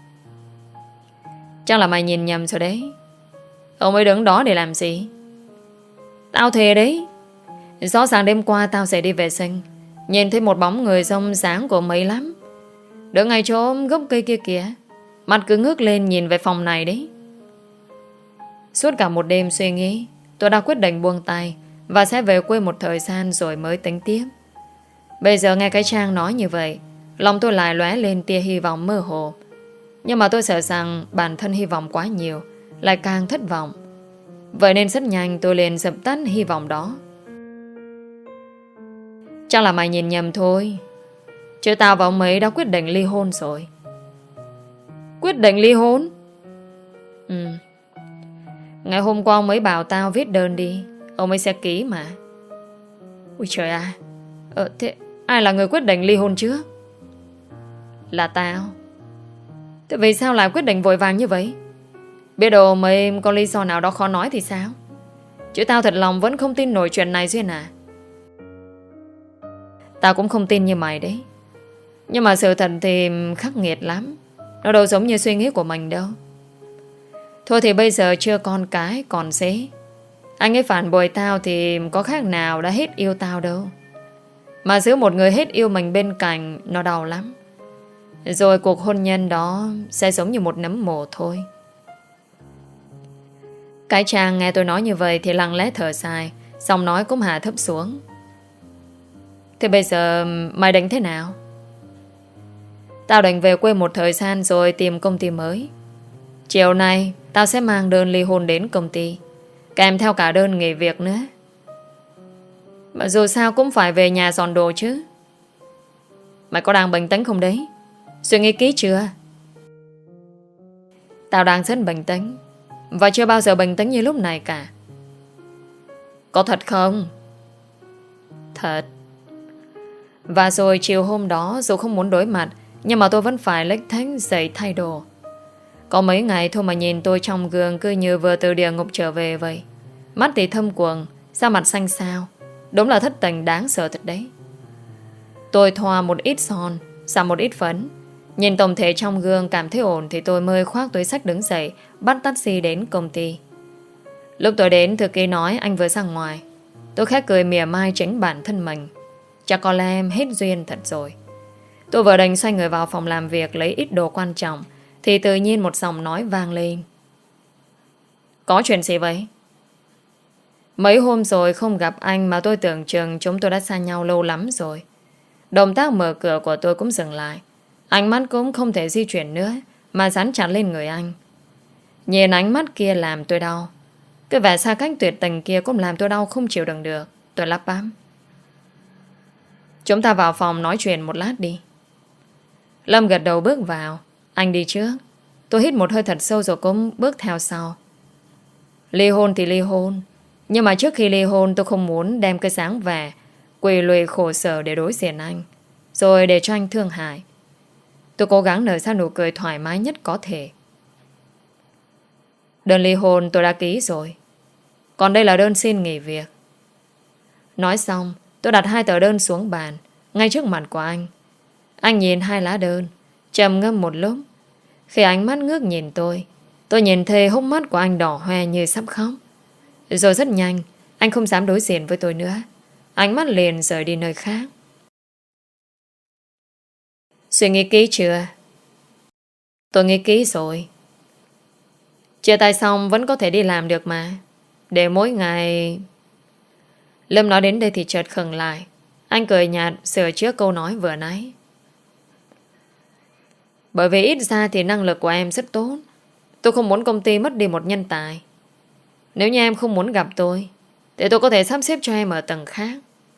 Chắc là mày nhìn nhầm rồi đấy. Ông ấy đứng đó để làm gì? Tao thề đấy, rõ ràng đêm qua tao sẽ đi vệ sinh, nhìn thấy một bóng người trông dáng của mấy lắm, đứng ngay chỗ gốc cây kia kìa, mặt cứ ngước lên nhìn về phòng này đấy. Suốt cả một đêm suy nghĩ, tôi đã quyết định buông tay và sẽ về quê một thời gian rồi mới tính tiếp. Bây giờ nghe cái Trang nói như vậy, lòng tôi lại lóe lên tia hy vọng mơ hồ. Nhưng mà tôi sợ rằng bản thân hy vọng quá nhiều lại càng thất vọng. Vậy nên rất nhanh tôi liền dập tắt hy vọng đó. Chắc là mày nhìn nhầm thôi, chứ tao và ông ấy đã quyết định ly hôn rồi. Quyết định ly hôn? Ừ. Ngày hôm qua ông ấy bảo tao viết đơn đi, ông ấy sẽ ký mà. Ui trời à. Ờ thế ai là người quyết định ly hôn trước? Là tao. Thế vì sao lại quyết định vội vàng như vậy? Biết đâu mấy có lý do nào đó khó nói thì sao? Chứ tao thật lòng vẫn không tin nổi chuyện này Duyên à. Tao cũng không tin như mày đấy. Nhưng mà sự thật thì khắc nghiệt lắm. Nó đâu giống như suy nghĩ của mình đâu. Thôi thì bây giờ chưa con cái còn dễ. Anh ấy phản bội tao thì có khác nào đã hết yêu tao đâu. Mà giữ một người hết yêu mình bên cạnh nó đau lắm. Rồi cuộc hôn nhân đó sẽ giống như một nấm mồ thôi. Cái Trang nghe tôi nói như vậy thì lặng lẽ thở dài, xong nói cũng hạ thấp xuống. Thế bây giờ mày định thế nào? Tao định về quê một thời gian rồi tìm công ty mới. Chiều nay tao sẽ mang đơn ly hôn đến công ty, kèm theo cả đơn nghỉ việc nữa. Mà dù sao cũng phải về nhà dọn đồ chứ. Mày có đang bình tĩnh không đấy? Suy nghĩ kỹ chưa? Tao đang rất bình tĩnh, và chưa bao giờ bình tĩnh như lúc này cả. Có thật không? Thật. Và rồi chiều hôm đó, dù không muốn đối mặt, nhưng mà tôi vẫn phải lếch thếch dậy thay đồ. Có mấy ngày thôi mà nhìn tôi trong gương cứ như vừa từ địa ngục trở về vậy. Mắt thì thâm quầng, da mặt xanh xao. Đúng là thất tình đáng sợ thật đấy. Tôi thoa một ít son, xả một ít phấn. Nhìn tổng thể trong gương cảm thấy ổn thì tôi mới khoác túi xách đứng dậy, bắt taxi đến công ty. Lúc tôi đến, thư ký nói anh vừa ra ngoài. Tôi khẽ cười mỉa mai chính bản thân mình. Chắc có lẽ em hết duyên thật rồi. Tôi vừa định xoay người vào phòng làm việc lấy ít đồ quan trọng thì tự nhiên một giọng nói vang lên. Có chuyện gì vậy? Mấy hôm rồi không gặp anh mà tôi tưởng chừng chúng tôi đã xa nhau lâu lắm rồi. Động tác mở cửa của tôi cũng dừng lại. Ánh mắt cũng không thể di chuyển nữa mà dán chặt lên người anh. Nhìn ánh mắt kia làm tôi đau. Cái vẻ xa cách tuyệt tình kia cũng làm tôi đau không chịu đựng được. Tôi lắp bắp. Chúng ta vào phòng nói chuyện một lát đi. Lâm gật đầu bước vào. Anh đi trước. Tôi hít một hơi thật sâu rồi cũng bước theo sau. Ly hôn thì ly hôn, nhưng mà trước khi ly hôn tôi không muốn đem cái dáng vẻ quỳ lụy khổ sở để đối diện anh, rồi để cho anh thương hại. Tôi cố gắng nở ra nụ cười thoải mái nhất có thể. Đơn ly hôn tôi đã ký rồi, còn đây là đơn xin nghỉ việc. Nói xong tôi đặt hai tờ đơn xuống bàn ngay trước mặt của anh. Anh nhìn hai lá đơn, trầm ngâm một lúc. Khi ánh mắt ngước nhìn tôi, tôi nhìn thấy hốc mắt của anh đỏ hoe như sắp khóc. Rồi rất nhanh, anh không dám đối diện với tôi nữa. Ánh mắt liền rời đi nơi khác. Suy nghĩ kỹ chưa? Tôi nghĩ kỹ rồi. Chia tay xong vẫn có thể đi làm được mà. Để mỗi ngày... Lâm nói đến đây thì chợt khựng lại. Anh cười nhạt sửa chữa câu nói vừa nãy. Bởi vì ít ra thì năng lực của em rất tốt. Tôi không muốn công ty mất đi một nhân tài. Nếu như em không muốn gặp tôi thì tôi có thể sắp xếp cho em ở tầng khác.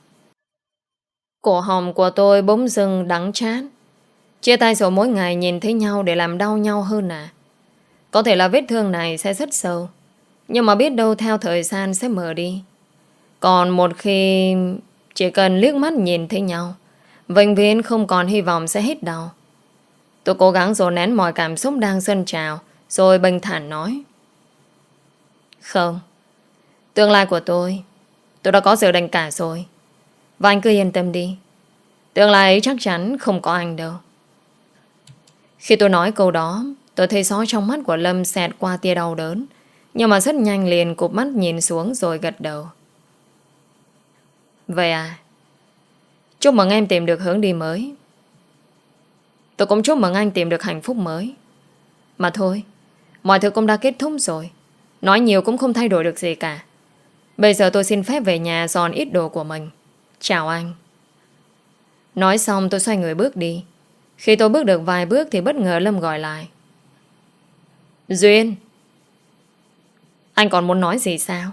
Cổ họng của tôi bỗng dưng đắng chát. Chia tay rồi mỗi ngày nhìn thấy nhau để làm đau nhau hơn à? Có thể là vết thương này sẽ rất sâu, nhưng mà biết đâu theo thời gian sẽ mờ đi. Còn một khi chỉ cần liếc mắt nhìn thấy nhau, vĩnh viễn không còn hy vọng sẽ hết đau. Tôi cố gắng dồn nén mọi cảm xúc đang dâng trào, rồi bình thản nói: Không, tương lai của tôi Tôi đã có dự định cả rồi. Và anh cứ yên tâm đi, tương lai ấy chắc chắn không có anh đâu. Khi tôi nói câu đó, tôi thấy gió trong mắt của Lâm xẹt qua tia đau đớn, nhưng mà rất nhanh liền cụp mắt nhìn xuống rồi gật đầu. Vậy à, chúc mừng em tìm được hướng đi mới. Tôi cũng chúc mừng anh tìm được hạnh phúc mới. Mà thôi, mọi thứ cũng đã kết thúc rồi. Nói nhiều cũng không thay đổi được gì cả. Bây giờ tôi xin phép về nhà dọn ít đồ của mình. Chào anh. Nói xong tôi xoay người bước đi. Khi tôi bước được vài bước thì bất ngờ Lâm gọi lại. Duyên, anh còn muốn nói gì sao?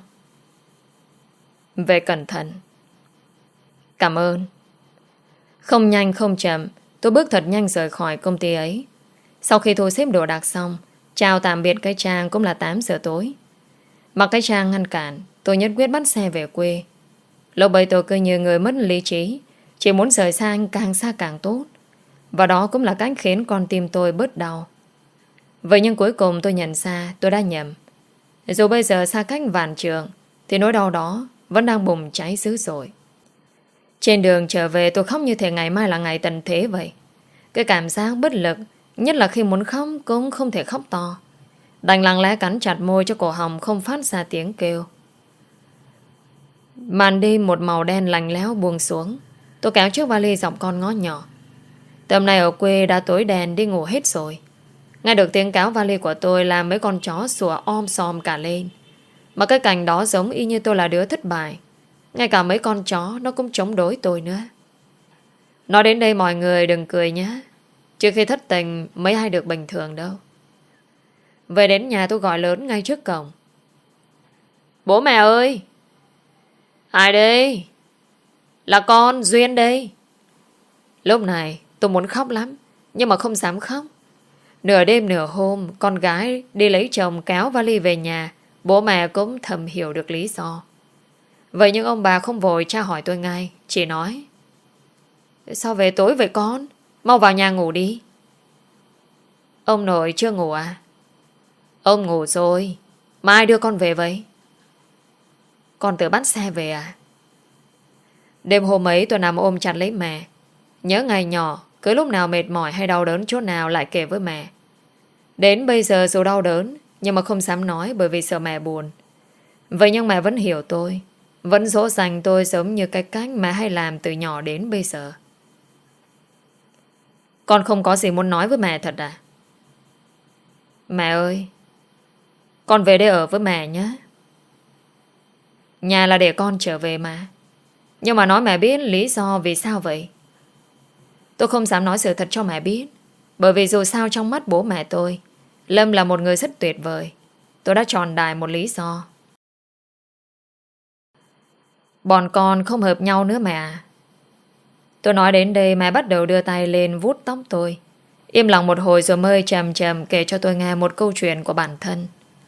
Về cẩn thận. Cảm ơn. Không nhanh không chậm, tôi bước thật nhanh rời khỏi công ty ấy. Sau khi thu xếp đồ đạc xong, chào tạm biệt cái Trang cũng là tám giờ tối. Mặc cái Trang ngăn cản, tôi nhất quyết bắt xe về quê. Lúc bấy tôi cứ như người mất lý trí, chỉ muốn rời xa anh càng xa càng tốt. Và đó cũng là cách khiến con tim tôi bớt đau. Vậy nhưng cuối cùng tôi nhận ra tôi đã nhầm. Dù bây giờ xa cách vạn trường, thì nỗi đau đó vẫn đang bùng cháy dữ dội. Trên đường trở về tôi khóc như thể ngày mai là ngày tận thế vậy. Cái cảm giác bất lực, nhất là khi muốn khóc cũng không thể khóc to. Đành lặng lẽ cắn chặt môi cho cổ họng không phát ra tiếng kêu. Màn đêm một màu đen lạnh lẽo buông xuống. Tôi kéo chiếc vali dọc con ngõ nhỏ. Tầm này ở quê đã tối đèn đi ngủ hết rồi. Nghe được tiếng cáo vali của tôi làm mấy con chó sủa om sòm cả lên. Mà cái cảnh đó giống y như tôi là đứa thất bại. Ngay cả mấy con chó nó cũng chống đối tôi nữa. Nói đến đây mọi người đừng cười nhé. Trước khi thất tình mấy ai được bình thường đâu. Về đến nhà tôi gọi lớn ngay trước cổng. Bố mẹ ơi! Ai đây? Là con Duyên đây. Lúc này tôi muốn khóc lắm, nhưng mà không dám khóc. Nửa đêm nửa hôm con gái đi lấy chồng kéo vali về nhà, bố mẹ cũng thầm hiểu được lý do. Vậy nhưng ông bà không vội tra hỏi tôi ngay, chỉ nói: Sao về tối vậy con? Mau vào nhà ngủ đi. Ông nội chưa ngủ à? Ông ngủ rồi. Mai đưa con về vậy? Con tự bắt xe về à? Đêm hôm ấy tôi nằm ôm chặt lấy mẹ. Nhớ ngày nhỏ, cứ lúc nào mệt mỏi hay đau đớn chỗ nào lại kể với mẹ. Đến bây giờ dù đau đớn, nhưng mà không dám nói bởi vì sợ mẹ buồn. Vậy nhưng mẹ vẫn hiểu tôi, vẫn dỗ dành tôi giống như cái cách mẹ hay làm từ nhỏ đến bây giờ. Con không có gì muốn nói với mẹ thật à? Mẹ ơi, con về đây ở với mẹ nhé. Nhà là để con trở về mà. Nhưng mà nói mẹ biết lý do vì sao vậy. Tôi không dám nói sự thật cho mẹ biết, bởi vì dù sao trong mắt bố mẹ tôi, Lâm là một người rất tuyệt vời. Tôi đã tròn đài một lý do. Bọn con không hợp nhau nữa mẹ à. Tôi nói đến đây mẹ bắt đầu đưa tay lên vuốt tóc tôi. Im lặng một hồi rồi mới chậm chậm kể cho tôi nghe một câu chuyện của bản thân.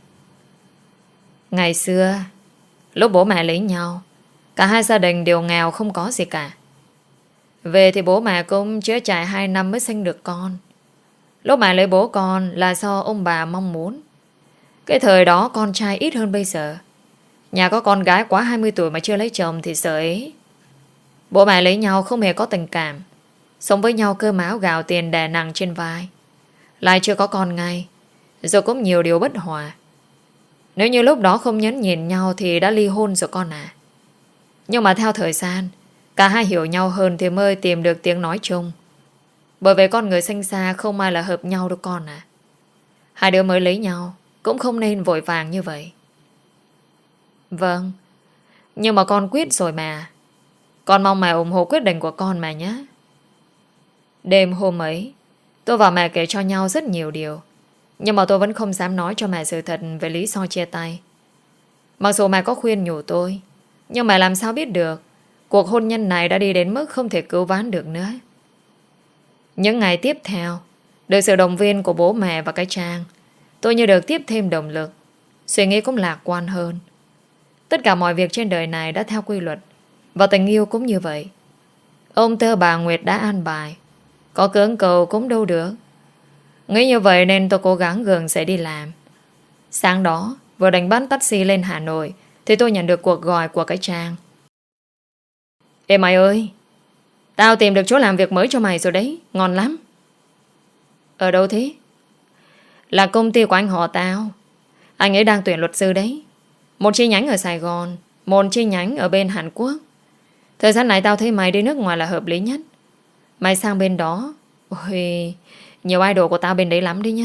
Ngày xưa, lúc bố mẹ lấy nhau, cả hai gia đình đều nghèo không có gì cả. Về thì bố mẹ cũng chữa chạy hai năm mới sinh được con. Lúc mẹ lấy bố con là do ông bà mong muốn. Cái thời đó con trai ít hơn bây giờ. Nhà có con gái quá hai mươi tuổi mà chưa lấy chồng thì sợ ấy. Bố mẹ lấy nhau không hề có tình cảm, sống với nhau cơm áo gạo tiền đè nặng trên vai. Lại chưa có con ngay, rồi cũng nhiều điều bất hòa. Nếu như lúc đó không nhấn nhìn nhau thì đã ly hôn rồi con à. Nhưng mà theo thời gian, cả hai hiểu nhau hơn thì mới tìm được tiếng nói chung. Bởi vì con người sinh ra không ai là hợp nhau đâu con à. Hai đứa mới lấy nhau cũng không nên vội vàng như vậy. Vâng, nhưng mà con quyết rồi mà. Con mong mẹ ủng hộ quyết định của con mà nhé. Đêm hôm ấy, tôi và mẹ kể cho nhau rất nhiều điều. Nhưng mà tôi vẫn không dám nói cho mẹ sự thật về lý do chia tay. Mặc dù mẹ có khuyên nhủ tôi, nhưng mẹ làm sao biết được cuộc hôn nhân này đã đi đến mức không thể cứu vãn được nữa. Những ngày tiếp theo, được sự động viên của bố mẹ và cái Trang, tôi như được tiếp thêm động lực. Suy nghĩ cũng lạc quan hơn. Tất cả mọi việc trên đời này đã theo quy luật, và tình yêu cũng như vậy. Ông Tơ bà Nguyệt đã an bài, có cưỡng cầu cũng đâu được. Nghĩ như vậy nên tôi cố gắng gượng dậy đi làm. Sáng đó vừa đánh bắt taxi lên Hà Nội thì tôi nhận được cuộc gọi của cái Trang. Ê mày ơi, tao tìm được chỗ làm việc mới cho mày rồi đấy, ngon lắm. Ở đâu thế? Là công ty của anh họ tao. Anh ấy đang tuyển luật sư đấy. Một chi nhánh ở Sài Gòn, một chi nhánh ở bên Hàn Quốc. Thời gian này tao thấy mày đi nước ngoài là hợp lý nhất. Mày sang bên đó, ôi, nhiều idol của tao bên đấy lắm đấy nhá.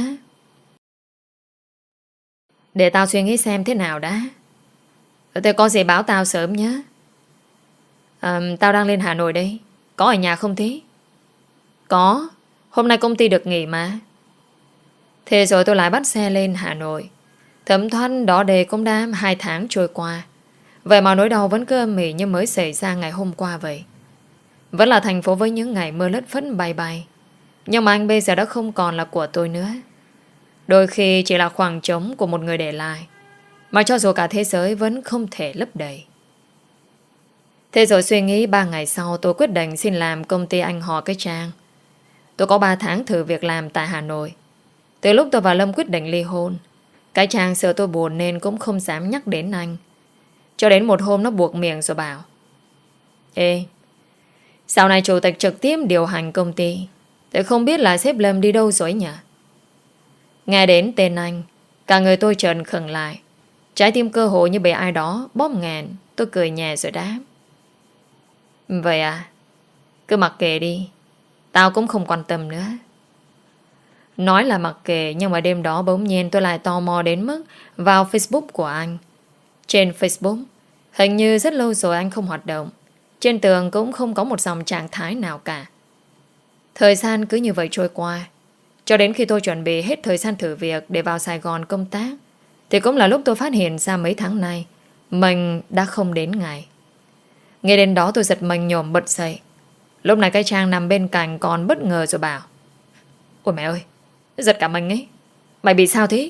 Để tao suy nghĩ xem thế nào đã. Thế có gì báo tao sớm nhé. à, Tao đang lên Hà Nội đây. Có ở nhà không thế? Có. Hôm nay công ty được nghỉ mà. Thế rồi tôi lại bắt xe lên Hà Nội. Thấm thoát đó đề cũng đã hai tháng trôi qua. Vậy mà nỗi đau vẫn cứ âm ỉ như mới xảy ra ngày hôm qua vậy. Vẫn là thành phố với những ngày mưa lất phất bay bay. Nhưng mà anh bây giờ đã không còn là của tôi nữa. Đôi khi chỉ là khoảng trống của một người để lại, mà cho dù cả thế giới vẫn không thể lấp đầy. Thế rồi suy nghĩ ba ngày sau tôi quyết định xin làm công ty anh họ cái Trang. Tôi có ba tháng thử việc làm tại Hà Nội. Từ lúc tôi và Lâm quyết định ly hôn, cái Trang sợ tôi buồn nên cũng không dám nhắc đến anh. Cho đến một hôm nó buộc miệng rồi bảo: Ê, sau này chủ tịch trực tiếp điều hành công ty, tôi không biết là sếp Lâm đi đâu rồi nhỉ? Nghe đến tên anh, cả người tôi trần khẩn lại. Trái tim cơ hồ như bị ai đó bóp nghẹn. Tôi cười nhẹ rồi đáp: Vậy à? Cứ mặc kệ đi, tao cũng không quan tâm nữa. Nói là mặc kệ, nhưng mà đêm đó bỗng nhiên tôi lại tò mò đến mức vào Facebook của anh. Trên Facebook, hình như rất lâu rồi anh không hoạt động. Trên tường cũng không có một dòng trạng thái nào cả. Thời gian cứ như vậy trôi qua, cho đến khi tôi chuẩn bị hết thời gian thử việc để vào Sài Gòn công tác, thì cũng là lúc tôi phát hiện ra mấy tháng nay mình đã không đến ngày. Nghe đến đó tôi giật mình nhổm bật dậy. Lúc này cái Trang nằm bên cạnh còn bất ngờ rồi bảo: Ôi mẹ ơi, giật cả mình ấy. Mày bị sao thế?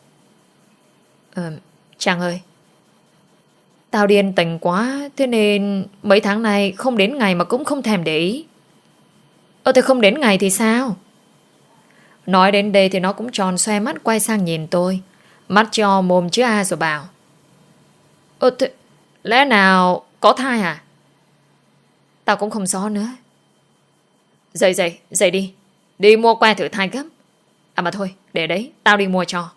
Ờ, Trang ơi, tao điên tình quá, thế nên mấy tháng nay không đến ngày mà cũng không thèm để ý. Ơ thế không đến ngày thì sao? Nói đến đây thì nó cũng tròn xoe mắt quay sang nhìn tôi, mắt cho mồm chứ a rồi bảo: Ơ thế lẽ nào có thai à? Tao cũng không rõ nữa. Dậy dậy, dậy đi. Đi mua que thử thai gấp. À mà thôi, để đấy, tao đi mua cho.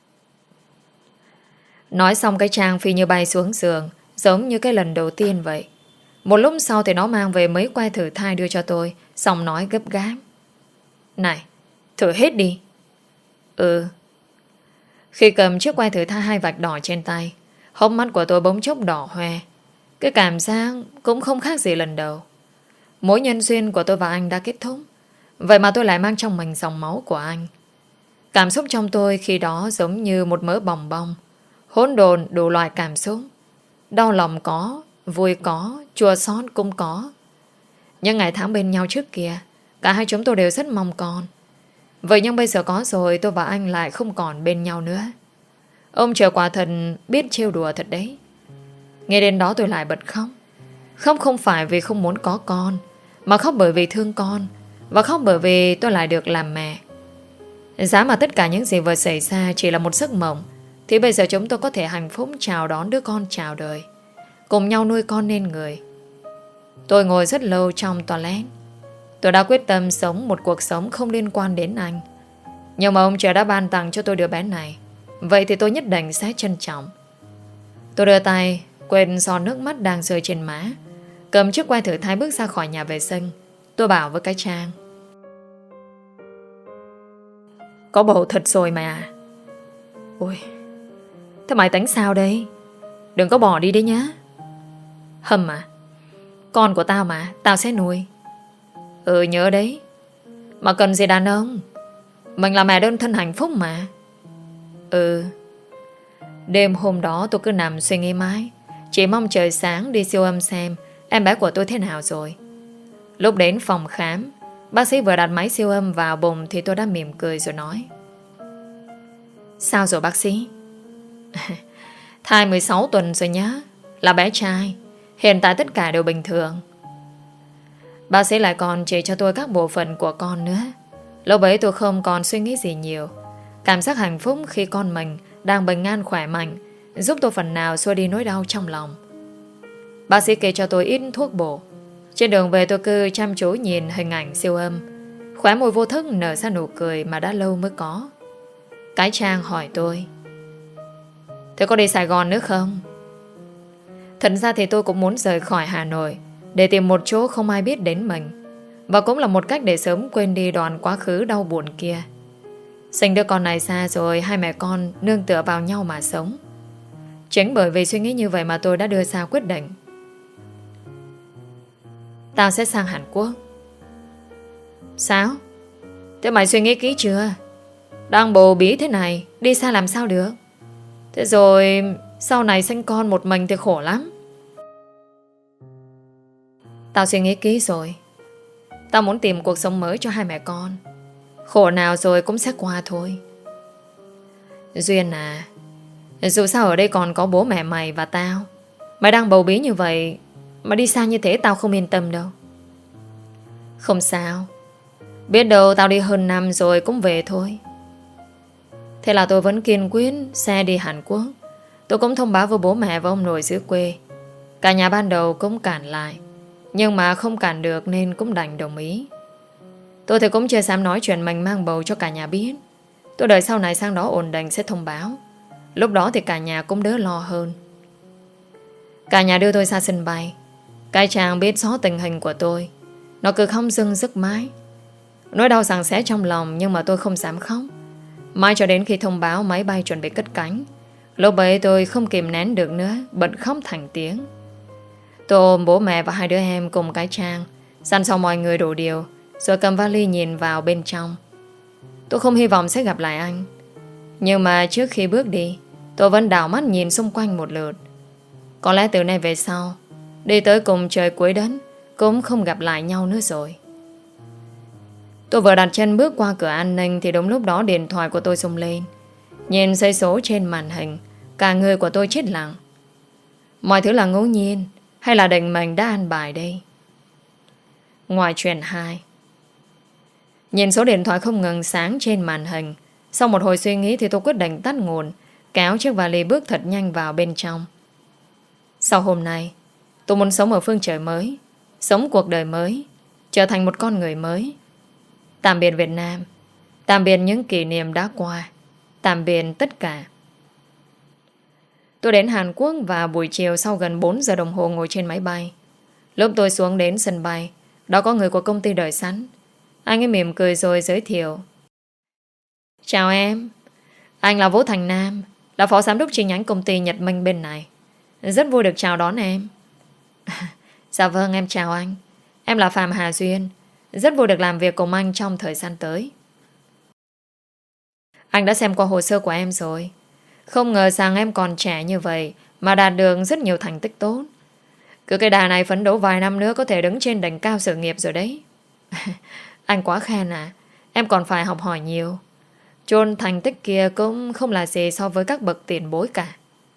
Nói xong cái Trang phi như bay xuống giường, giống như cái lần đầu tiên vậy. Một lúc sau thì nó mang về mấy que thử thai đưa cho tôi, xong nói gấp gáp: Này, thử hết đi. Ừ. Khi cầm chiếc que thử thai hai vạch đỏ trên tay, hốc mắt của tôi bỗng chốc đỏ hoe. Cái cảm giác cũng không khác gì lần đầu. Mối nhân duyên của tôi và anh đã kết thúc, vậy mà tôi lại mang trong mình dòng máu của anh. Cảm xúc trong tôi khi đó giống như một mớ bòng bong, hỗn độn đủ loại cảm xúc. Đau lòng có, vui có, chua xót cũng có. Những ngày tháng bên nhau trước kia, cả hai chúng tôi đều rất mong con. Vậy nhưng bây giờ có rồi, tôi và anh lại không còn bên nhau nữa. Ông trời quả thần biết trêu đùa thật đấy. Nghe đến đó tôi lại bật khóc. Khóc không phải vì không muốn có con, mà khóc bởi vì thương con, và khóc bởi vì tôi lại được làm mẹ. Giá mà tất cả những gì vừa xảy ra chỉ là một giấc mộng, thì bây giờ chúng tôi có thể hạnh phúc chào đón đứa con chào đời, cùng nhau nuôi con nên người. Tôi ngồi rất lâu trong toilet. Tôi đã quyết tâm sống một cuộc sống không liên quan đến anh. Nhưng mà ông trời đã ban tặng cho tôi đứa bé này, vậy thì tôi nhất định sẽ trân trọng. Tôi đưa tay quên giọt nước mắt đang rơi trên má, cầm chiếc que thử thai bước ra khỏi nhà vệ sinh. Tôi bảo với cái Trang: Có bầu thật rồi mày à? Ôi, thế mày tính sao đây? Đừng có bỏ đi đấy nhá. Hâm à? Con của tao mà, tao sẽ nuôi. Ừ nhớ đấy. Mà cần gì đàn ông? Mình là mẹ đơn thân hạnh phúc mà. Ừ. Đêm hôm đó tôi cứ nằm suy nghĩ mãi, chỉ mong trời sáng đi siêu âm xem em bé của tôi thế nào rồi. Lúc đến phòng khám, bác sĩ vừa đặt máy siêu âm vào bụng thì tôi đã mỉm cười rồi nói: Sao rồi bác sĩ? Thai mười sáu tuần rồi nhá, là bé trai. Hiện tại tất cả đều bình thường. Bác sĩ lại còn chỉ cho tôi các bộ phận của con nữa. Lúc ấy tôi không còn suy nghĩ gì nhiều. Cảm giác hạnh phúc khi con mình đang bình an khỏe mạnh giúp tôi phần nào xua đi nỗi đau trong lòng. Bác sĩ kê cho tôi ít thuốc bổ. Trên đường về tôi cứ chăm chú nhìn hình ảnh siêu âm. Khóe môi vô thức nở ra nụ cười mà đã lâu mới có. Cái Trang hỏi tôi: Thế có đi Sài Gòn nữa không? Thật ra thì tôi cũng muốn rời khỏi Hà Nội để tìm một chỗ không ai biết đến mình, và cũng là một cách để sớm quên đi đoạn quá khứ đau buồn kia. Sinh đứa con này xa rồi, hai mẹ con nương tựa vào nhau mà sống. Chính bởi vì suy nghĩ như vậy mà tôi đã đưa ra quyết định: Tao sẽ sang Hàn Quốc. Sao? Thế mày suy nghĩ kỹ chưa? Đang bầu bí thế này, đi xa làm sao được? Thế rồi sau này sinh con một mình thì khổ lắm. Tao suy nghĩ kỹ rồi. Tao muốn tìm cuộc sống mới cho hai mẹ con. Khổ nào rồi cũng sẽ qua thôi. Duyên à, dù sao ở đây còn có bố mẹ mày và tao. Mày đang bầu bí như vậy mà đi xa như thế tao không yên tâm đâu. Không sao, biết đâu tao đi hơn năm rồi cũng về thôi. Thế là tôi vẫn kiên quyết xe đi Hàn Quốc. Tôi cũng thông báo với bố mẹ và ông nội dưới quê. Cả nhà ban đầu cũng cản lại, nhưng mà không cản được nên cũng đành đồng ý. Tôi thì cũng chưa dám nói chuyện mình mang bầu cho cả nhà biết. Tôi đợi sau này sang đó ổn định sẽ thông báo. Lúc đó thì cả nhà cũng đỡ lo hơn. Cả nhà đưa tôi ra sân bay. Cái chàng biết rõ tình hình của tôi. Nó cứ không dưng dứt mãi. Nỗi đau giằng xé trong lòng, nhưng mà tôi không dám khóc. Mãi cho đến khi thông báo máy bay chuẩn bị cất cánh, lúc ấy tôi không kìm nén được nữa, bật khóc thành tiếng. Tôi ôm bố mẹ và hai đứa em cùng cái Trang, dặn xong mọi người đủ điều, rồi cầm vali nhìn vào bên trong. Tôi không hy vọng sẽ gặp lại anh, nhưng mà trước khi bước đi, tôi vẫn đảo mắt nhìn xung quanh một lượt. Có lẽ từ nay về sau, đi tới cùng trời cuối đất cũng không gặp lại nhau nữa rồi. Tôi vừa đặt chân bước qua cửa an ninh thì đúng lúc đó điện thoại của tôi rung lên. Nhìn dãy số trên màn hình, cả người của tôi chết lặng. Mọi thứ là ngẫu nhiên hay là định mệnh đã an bài đây? Ngoài chuyện hai. Nhìn số điện thoại không ngừng sáng trên màn hình, sau một hồi suy nghĩ thì tôi quyết định tắt nguồn, kéo chiếc vali bước thật nhanh vào bên trong. Sau hôm nay, tôi muốn sống ở phương trời mới, sống cuộc đời mới, trở thành một con người mới. Tạm biệt Việt Nam, tạm biệt những kỷ niệm đã qua, tạm biệt tất cả. Tôi đến Hàn Quốc vào buổi chiều sau gần bốn giờ đồng hồ ngồi trên máy bay. Lúc tôi xuống đến sân bay, đó có người của công ty đợi sẵn. Anh ấy mỉm cười rồi giới thiệu: Chào em, anh là Vũ Thành Nam, là phó giám đốc chi nhánh công ty Nhật Minh bên này. Rất vui được chào đón em. Dạ vâng, em chào anh. Em là Phạm Hà Duyên, rất vui được làm việc cùng anh trong thời gian tới. Anh đã xem qua hồ sơ của em rồi. Không ngờ rằng em còn trẻ như vậy mà đạt được rất nhiều thành tích tốt. Cứ cái đà này phấn đấu vài năm nữa có thể đứng trên đỉnh cao sự nghiệp rồi đấy. Anh quá khen à. Em còn phải học hỏi nhiều. Chôn thành tích kia cũng không là gì so với các bậc tiền bối cả.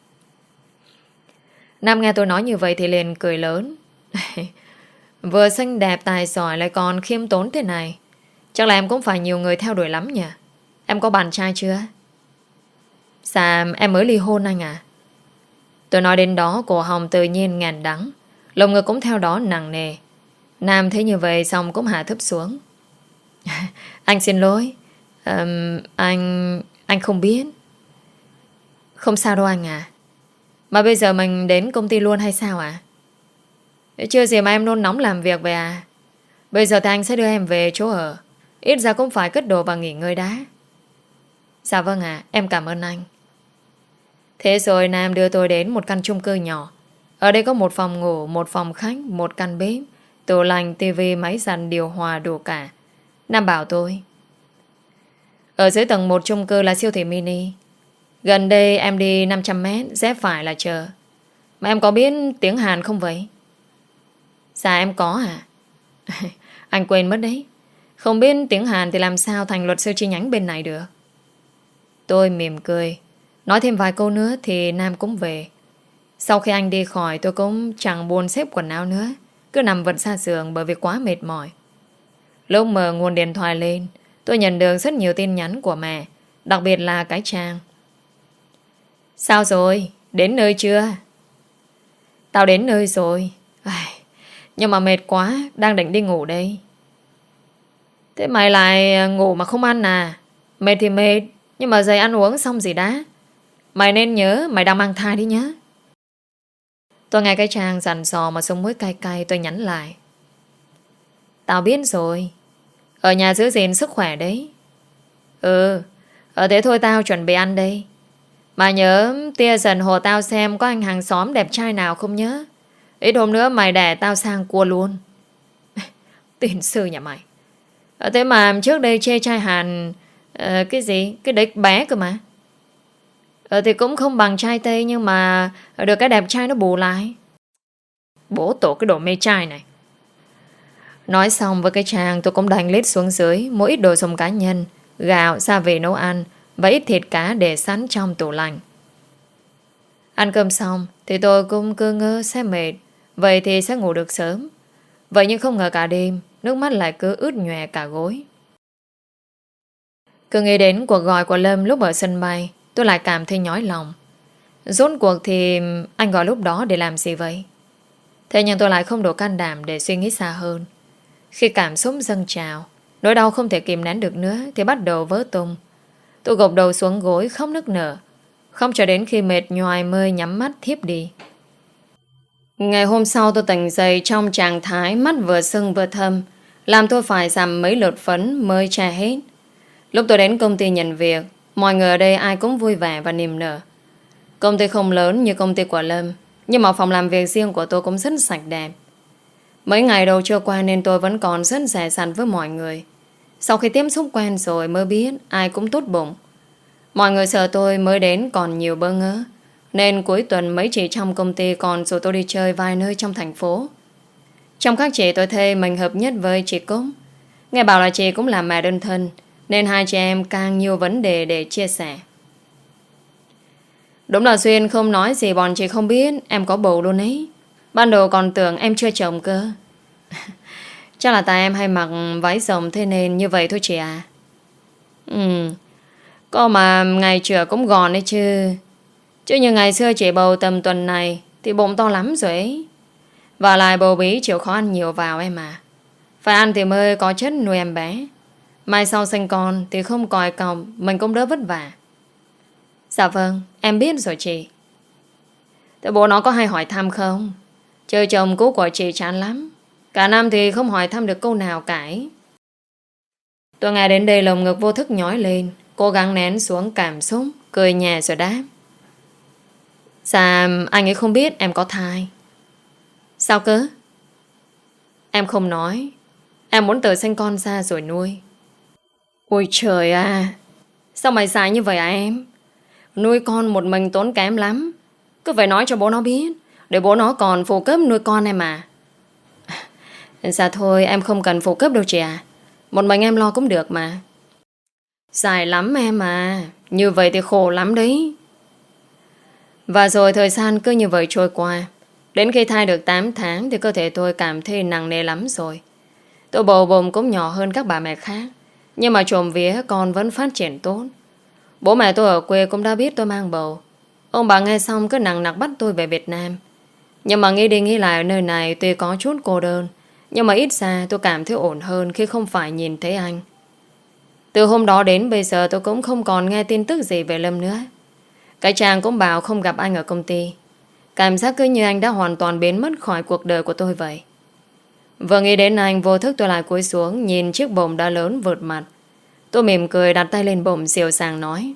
Nam nghe tôi nói như vậy thì liền cười lớn. Vừa xinh đẹp tài giỏi lại còn khiêm tốn thế này, chắc là em cũng phải nhiều người theo đuổi lắm nhỉ. Em có bạn trai chưa? Dạ em mới ly hôn anh à. Tôi nói đến đó cổ họng tự nhiên ngàn đắng, lồng ngực cũng theo đó nặng nề. Nam thấy như vậy xong cũng hạ thấp xuống. Anh xin lỗi. um, Anh Anh không biết. Không sao đâu anh à. Mà bây giờ mình đến công ty luôn hay sao ạ? À? Chưa gì mà em nôn nóng làm việc về à? Bây giờ thì anh sẽ đưa em về chỗ ở. Ít ra cũng phải cất đồ và nghỉ ngơi đã. Dạ vâng ạ, à, em cảm ơn anh. Thế rồi Nam đưa tôi đến một căn chung cư nhỏ. Ở đây có một phòng ngủ, một phòng khách, một căn bếp, tủ lạnh, tivi, máy giặt, điều hòa, đủ cả. Nam bảo tôi: ở dưới tầng một chung cư là siêu thị mini. Gần đây em đi năm trăm mét, rẽ phải là chợ. Mà em có biết tiếng Hàn không vậy? Dạ em có à? Anh quên mất đấy. Không biết tiếng Hàn thì làm sao thành luật sư chi nhánh bên này được. Tôi mỉm cười. Nói thêm vài câu nữa thì Nam cũng về. Sau khi anh đi khỏi, tôi cũng chẳng buồn xếp quần áo nữa, cứ nằm vật xa giường bởi vì quá mệt mỏi. Lúc mở nguồn điện thoại lên, tôi nhận được rất nhiều tin nhắn của mẹ, đặc biệt là cái trang. Sao rồi? Đến nơi chưa? Tao đến nơi rồi. Ai, nhưng mà mệt quá, đang định đi ngủ đây. Thế mày lại ngủ mà không ăn à? Mệt thì mệt, nhưng mà dậy ăn uống xong gì đã. Mày nên nhớ mày đang mang thai đi nhá. Tôi nghe cái Trang dặn dò mà sống mũi cay cay, tôi nhắn lại. Tao biết rồi. Ở nhà giữ gìn sức khỏe đấy. Ừ, ở thế thôi tao chuẩn bị ăn đây. Mà nhớ tia dần hồ tao xem có anh hàng xóm đẹp trai nào không nhớ. Ít hôm nữa mày đẻ tao sang cua luôn. Tiền sư nhà mày. Ờ, thế mà trước đây chê trai Hàn ờ, cái gì? Cái đấy bé cơ mà. Ờ thì cũng không bằng trai Tây, nhưng mà được cái đẹp trai nó bù lại. Bố tổ cái đồ mê trai này. Nói xong với cái Trang, tôi cũng đành lít xuống dưới mỗi ít đồ dùng cá nhân, gạo, gia vị nấu ăn và ít thịt cá để sẵn trong tủ lạnh. Ăn cơm xong thì tôi cũng cứ ngơ sẽ mệt, vậy thì sẽ ngủ được sớm. Vậy nhưng không ngờ cả đêm nước mắt lại cứ ướt nhòe cả gối. Cứ nghĩ đến cuộc gọi của Lâm lúc ở sân bay, tôi lại cảm thấy nhói lòng. Rốt cuộc thì anh gọi lúc đó để làm gì vậy? Thế nhưng tôi lại không đủ can đảm để suy nghĩ xa hơn. Khi cảm xúc dâng trào, nỗi đau không thể kìm nén được nữa thì bắt đầu vỡ tung. Tôi gục đầu xuống gối khóc nức nở, không cho đến khi mệt nhoài mơi nhắm mắt thiếp đi. Ngày hôm sau tôi tỉnh dậy trong trạng thái mắt vừa sưng vừa thâm, làm tôi phải giảm mấy lượt phấn mới che hết. Lúc tôi đến công ty nhận việc, mọi người ở đây ai cũng vui vẻ và niềm nở. Công ty không lớn như công ty của Lâm, nhưng mà phòng làm việc riêng của tôi cũng rất sạch đẹp. Mấy ngày đầu trôi qua nên tôi vẫn còn rất dè dặt với mọi người. Sau khi tiếp xúc quen rồi mới biết ai cũng tốt bụng. Mọi người sợ tôi mới đến còn nhiều bơ ngỡ, nên cuối tuần mấy chị trong công ty còn rủ tôi đi chơi vài nơi trong thành phố. Trong các chị tôi thấy mình hợp nhất với chị Cúc. Nghe bảo là chị cũng là mẹ đơn thân, nên hai chị em càng nhiều vấn đề để chia sẻ. Đúng là Duyên không nói gì bọn chị không biết em có bầu luôn ấy. Ban đầu còn tưởng em chưa chồng cơ. Chắc là tại em hay mặc váy rộng thế nên như vậy thôi chị à. Ừ, có mà ngày chữa cũng gòn đấy chứ. Chứ như ngày xưa chị bầu tầm tuần này thì bụng to lắm rồi ấy. Và lại bầu bí chịu khó ăn nhiều vào em à. Phải ăn thì mới có chất nuôi em bé. Mai sau sinh con thì không còi còng, mình cũng đỡ vất vả. Dạ vâng, em biết rồi chị. Thế bố nó có hay hỏi thăm không? Chơi chồng cũ của chị chán lắm. Cả năm thì không hỏi thăm được câu nào cả ấy. Tôi nghe đến đây lồng ngực vô thức nhói lên, cố gắng nén xuống cảm xúc, cười nhẹ rồi đáp. Dạ, anh ấy không biết em có thai. Sao cơ? Em không nói. Em muốn tự sinh con ra rồi nuôi. Ôi trời à, sao mày dài như vậy à em? Nuôi con một mình tốn kém lắm. Cứ phải nói cho bố nó biết, để bố nó còn phụ cấp nuôi con em à. Dạ thôi, em không cần phụ cấp đâu chị à. Một mình em lo cũng được mà. Dài lắm em à. Như vậy thì khổ lắm đấy. Và rồi thời gian cứ như vậy trôi qua. Đến khi thai được tám tháng thì cơ thể tôi cảm thấy nặng nề lắm rồi. Tôi bầu bụng cũng nhỏ hơn các bà mẹ khác, nhưng mà trộm vía con vẫn phát triển tốt. Bố mẹ tôi ở quê cũng đã biết tôi mang bầu. Ông bà nghe xong cứ nặng nặc bắt tôi về Việt Nam. Nhưng mà nghĩ đi nghĩ lại, ở nơi này tuy có chút cô đơn, nhưng mà ít ra tôi cảm thấy ổn hơn khi không phải nhìn thấy anh. Từ hôm đó đến bây giờ tôi cũng không còn nghe tin tức gì về Lâm nữa. Cái chàng cũng bảo không gặp anh ở công ty. Cảm giác cứ như anh đã hoàn toàn biến mất khỏi cuộc đời của tôi vậy. Vừa nghĩ đến anh, vô thức tôi lại cúi xuống nhìn chiếc bụng đã lớn vượt mặt. Tôi mỉm cười đặt tay lên bụng dịu dàng nói.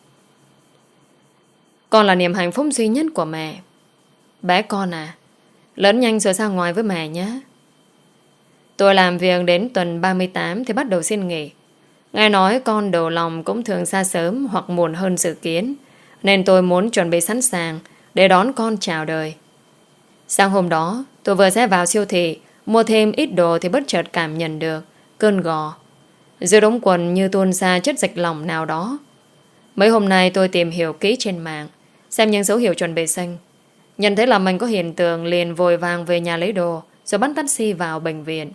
Con là niềm hạnh phúc duy nhất của mẹ. Bé con à, lớn nhanh rồi ra ngoài với mẹ nhé. Tôi làm việc đến tuần ba mươi tám thì bắt đầu xin nghỉ. Nghe nói con đầu lòng cũng thường ra sớm hoặc muộn hơn dự kiến. nên tôi muốn chuẩn bị sẵn sàng để đón con chào đời. Sáng hôm đó, tôi vừa sẽ vào siêu thị mua thêm ít đồ thì bất chợt cảm nhận được cơn gò giữa đống quần như tuôn ra chất dịch lỏng nào đó. Mấy hôm nay tôi tìm hiểu kỹ trên mạng, xem những dấu hiệu chuẩn bị sinh. Nhận thấy là mình có hiện tượng liền vội vàng về nhà lấy đồ, rồi bắt taxi vào bệnh viện.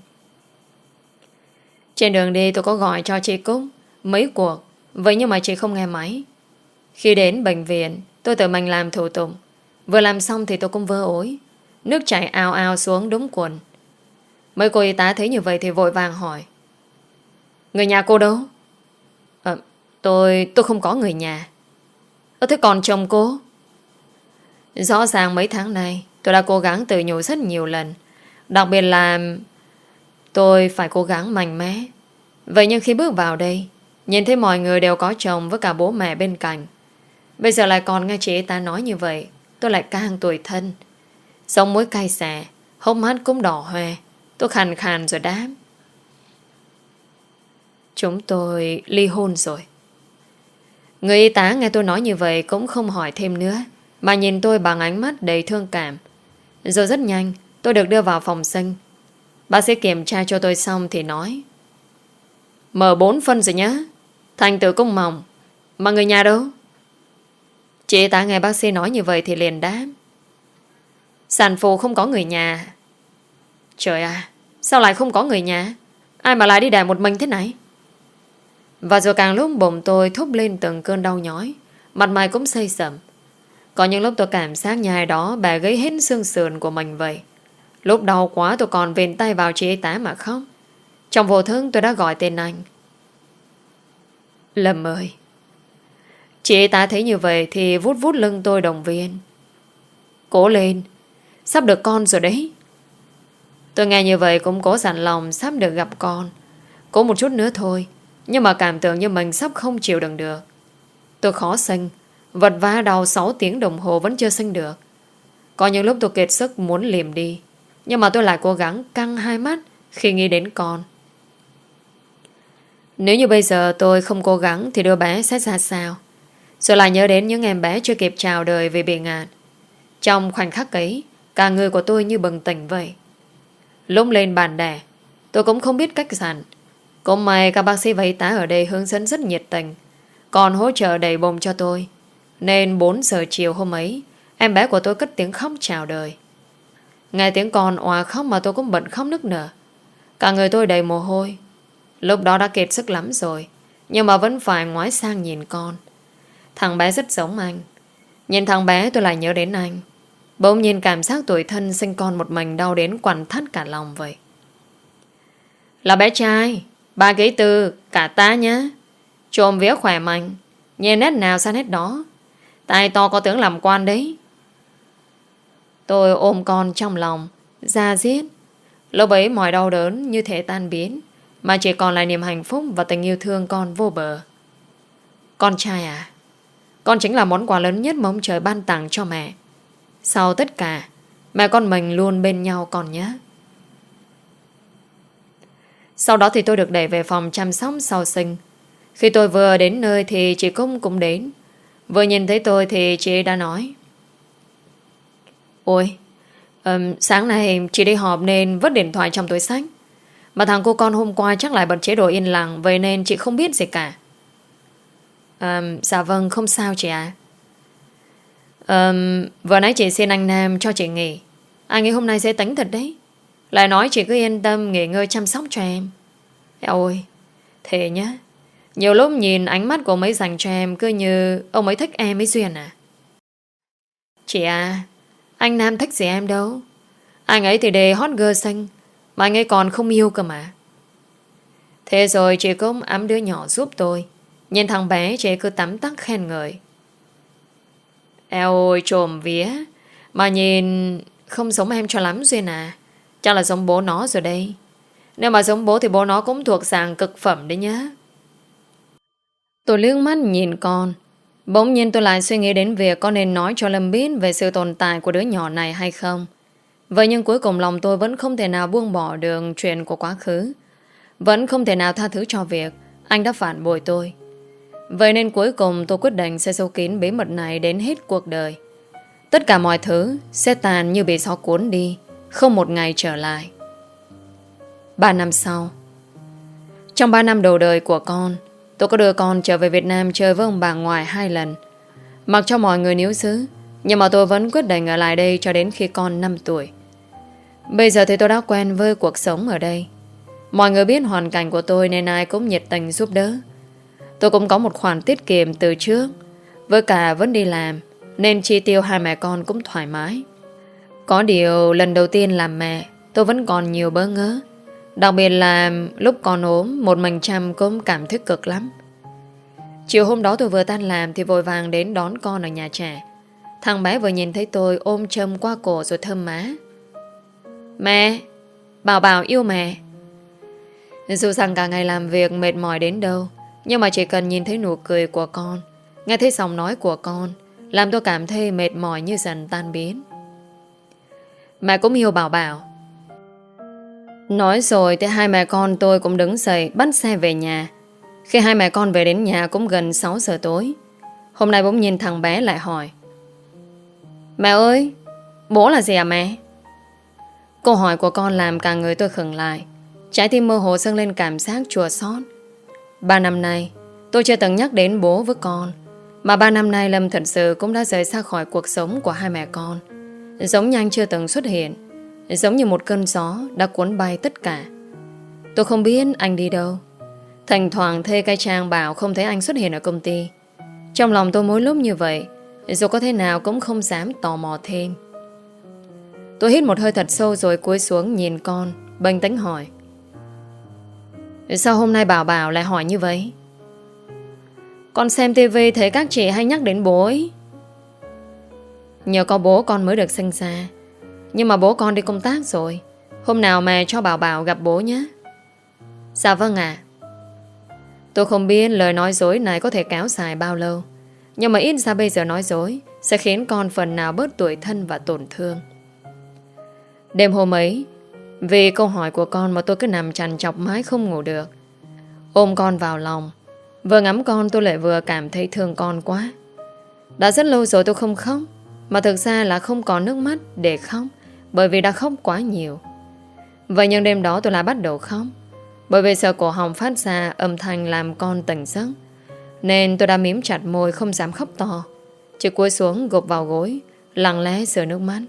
Trên đường đi tôi có gọi cho chị Cúc mấy cuộc, vậy nhưng mà chị không nghe máy. Khi đến bệnh viện, tôi tự mình làm thủ tục. Vừa làm xong thì tôi cũng vỡ ối, nước chảy ào ào xuống đống quần. Mấy cô y tá thấy như vậy thì vội vàng hỏi: người nhà cô đâu? Ờ, tôi, tôi không có người nhà. Ờ, thế còn chồng cô? Rõ ràng mấy tháng nay tôi đã cố gắng tự nhủ rất nhiều lần, đặc biệt là tôi phải cố gắng mạnh mẽ. Vậy nhưng khi bước vào đây, nhìn thấy mọi người đều có chồng với cả bố mẹ bên cạnh, bây giờ lại còn nghe chị ta nói như vậy, tôi lại càng tủi thân. Sống mũi cay xè, hốc mắt cũng đỏ hoe. Tôi khàn khàn rồi đáp: chúng tôi ly hôn rồi. Người y tá nghe tôi nói như vậy cũng không hỏi thêm nữa, mà nhìn tôi bằng ánh mắt đầy thương cảm. Rồi rất nhanh tôi được đưa vào phòng sinh. Bác sĩ kiểm tra cho tôi xong thì nói: mở bốn phân rồi nhá, thành tựu cũng mỏng. Mà người nhà đâu? Chị y tá nghe bác sĩ nói như vậy thì liền đáp: sản phụ không có người nhà. Trời à, sao lại không có người nhà? Ai mà lại đi đẻ một mình thế này? Và rồi càng lúc bụng tôi thúc lên từng cơn đau nhói, mặt mày cũng xây sẩm. Có những lúc tôi cảm giác như ai đó bẻ gãy hết xương sườn của mình vậy. Lúc đau quá tôi còn vịn tay vào chị y tá mà khóc. Trong vô thức tôi đã gọi tên anh: Lâm ơi. Chị y tá thấy như vậy thì vút vút lưng tôi động viên: cố lên, sắp được con rồi đấy. Tôi nghe như vậy cũng cố dặn lòng sắp được gặp con. Cố một chút nữa thôi, nhưng mà cảm tưởng như mình sắp không chịu đựng được. Tôi khó sinh, vật vã đau sáu tiếng đồng hồ vẫn chưa sinh được. Có những lúc tôi kiệt sức muốn liềm đi, nhưng mà tôi lại cố gắng căng hai mắt khi nghĩ đến con. Nếu như bây giờ tôi không cố gắng thì đứa bé sẽ ra sao? Rồi lại nhớ đến những em bé chưa kịp chào đời vì bị ngạt. Trong khoảnh khắc ấy, cả người của tôi như bừng tỉnh vậy. Lúc lên bàn đẻ, tôi cũng không biết cách dặn. Cũng may các bác sĩ và y tá ở đây hướng dẫn rất nhiệt tình, còn hỗ trợ đầy bụng cho tôi. Nên bốn giờ chiều hôm ấy, em bé của tôi cất tiếng khóc chào đời. Nghe tiếng con òa khóc mà tôi cũng bật khóc nức nở. Cả người tôi đầy mồ hôi. Lúc đó đã kiệt sức lắm rồi, nhưng mà vẫn phải ngoái sang nhìn con. Thằng bé rất giống anh. Nhìn thằng bé tôi lại nhớ đến anh. Bỗng nhiên cảm giác tủi thân sinh con một mình đau đến quặn thắt cả lòng vậy. Là bé trai, ba ký tư, cả ta nhá. Trộm vía khỏe mạnh, nhìn nét nào sang nét đó. Tai to có tướng làm quan đấy. Tôi ôm con trong lòng, da diết. Lúc ấy mọi đau đớn như thể tan biến, mà chỉ còn lại niềm hạnh phúc và tình yêu thương con vô bờ. Con trai à, con chính là món quà lớn nhất mà ông trời ban tặng cho mẹ. Sau tất cả, mẹ con mình luôn bên nhau con nhé. Sau đó thì tôi được đẩy về phòng chăm sóc sau sinh. Khi tôi vừa đến nơi thì chị Cúc cũng đến. Vừa nhìn thấy tôi thì chị đã nói: ôi, um, sáng nay chị đi họp nên vứt điện thoại trong túi xách. Mà thằng cô con hôm qua chắc lại bật chế độ yên lặng, vậy nên chị không biết gì cả. um, Dạ vâng, không sao chị ạ. um, Vừa nãy chị xin anh Nam cho chị nghỉ. Anh ấy hôm nay sẽ tính thật đấy. Lại nói chị cứ yên tâm nghỉ ngơi chăm sóc cho em. Ôi, thế nhá. Nhiều lúc nhìn ánh mắt của ông ấy dành cho em cứ như ông ấy thích em ấy Duyên à. Chị à, anh Nam thích gì em đâu. Anh ấy thì đề hot girl xinh, mà anh ấy còn không yêu cơ mà. Thế rồi chị cũng ẵm đứa nhỏ giúp tôi. Nhìn thằng bé chị cứ tắm tắc khen ngợi. Eo ôi trộm vía, mà nhìn không giống em cho lắm Duyên à. Chắc là giống bố nó rồi đây. Nếu mà giống bố thì bố nó cũng thuộc dạng cực phẩm đấy nhá. Tôi liếc mắt nhìn con. Bỗng nhiên tôi lại suy nghĩ đến việc có nên nói cho Lâm biết về sự tồn tại của đứa nhỏ này hay không. Vậy nhưng cuối cùng lòng tôi vẫn không thể nào buông bỏ được chuyện của quá khứ. Vẫn không thể nào tha thứ cho việc anh đã phản bội tôi. Vậy nên cuối cùng tôi quyết định sẽ giấu kín bí mật này đến hết cuộc đời. Tất cả mọi thứ sẽ tàn như bị gió cuốn đi, không một ngày trở lại. Ba năm sau. Trong ba năm đầu đời của con, tôi có đưa con trở về Việt Nam chơi với ông bà ngoại hai lần. Mặc cho mọi người níu giữ, nhưng mà tôi vẫn quyết định ở lại đây cho đến khi con năm tuổi. Bây giờ thì tôi đã quen với cuộc sống ở đây. Mọi người biết hoàn cảnh của tôi nên ai cũng nhiệt tình giúp đỡ. Tôi cũng có một khoản tiết kiệm từ trước, với cả vẫn đi làm, nên chi tiêu hai mẹ con cũng thoải mái. Có điều lần đầu tiên làm mẹ, tôi vẫn còn nhiều bỡ ngỡ. Đặc biệt là lúc con ốm, một mình chăm cũng cảm thấy cực lắm. Chiều hôm đó tôi vừa tan làm thì vội vàng đến đón con ở nhà trẻ. Thằng bé vừa nhìn thấy tôi ôm châm qua cổ rồi thơm má. Mẹ, Bảo Bảo yêu mẹ. Dù rằng cả ngày làm việc mệt mỏi đến đâu, nhưng mà chỉ cần nhìn thấy nụ cười của con, nghe thấy giọng nói của con, làm tôi cảm thấy mệt mỏi như dần tan biến. Mẹ cũng yêu Bảo Bảo. Nói rồi thì hai mẹ con tôi cũng đứng dậy bắt xe về nhà. Khi hai mẹ con về đến nhà cũng gần sáu giờ tối. Hôm nay bỗng nhìn thằng bé lại hỏi: Mẹ ơi, bố là gì à mẹ? Câu hỏi của con làm cả người tôi khựng lại. Trái tim mơ hồ dâng lên cảm giác chua xót. Ba năm nay tôi chưa từng nhắc đến bố với con, mà ba năm nay Lâm thật sự cũng đã rời xa khỏi cuộc sống của hai mẹ con, giống như anh chưa từng xuất hiện, giống như một cơn gió đã cuốn bay tất cả. Tôi không biết anh đi đâu. Thỉnh thoảng Thê Cai Trang bảo không thấy anh xuất hiện ở công ty. Trong lòng tôi mỗi lúc như vậy, dù có thế nào cũng không dám tò mò thêm. Tôi hít một hơi thật sâu rồi cúi xuống nhìn con, bình tĩnh hỏi: Sao hôm nay Bảo Bảo lại hỏi như vậy? Con xem tivi thấy các chị hay nhắc đến bố ấy. Nhờ có bố con mới được sinh ra, nhưng mà bố con đi công tác rồi. Hôm nào mẹ cho Bảo Bảo gặp bố nhé. Dạ vâng ạ. Tôi không biết lời nói dối này có thể kéo dài bao lâu, nhưng mà ít ra bây giờ nói dối sẽ khiến con phần nào bớt tủi thân và tổn thương. Đêm hôm ấy, vì câu hỏi của con mà tôi cứ nằm trằn trọc mãi không ngủ được. Ôm con vào lòng, vừa ngắm con tôi lại vừa cảm thấy thương con quá. Đã rất lâu rồi tôi không khóc, mà thực ra là không có nước mắt để khóc, bởi vì đã khóc quá nhiều. Vậy nhưng đêm đó tôi lại bắt đầu khóc, bởi vì sợ cổ họng phát ra âm thanh làm con tỉnh giấc, nên tôi đã mím chặt môi không dám khóc to, chỉ cúi xuống gục vào gối, lặng lẽ rơi nước mắt.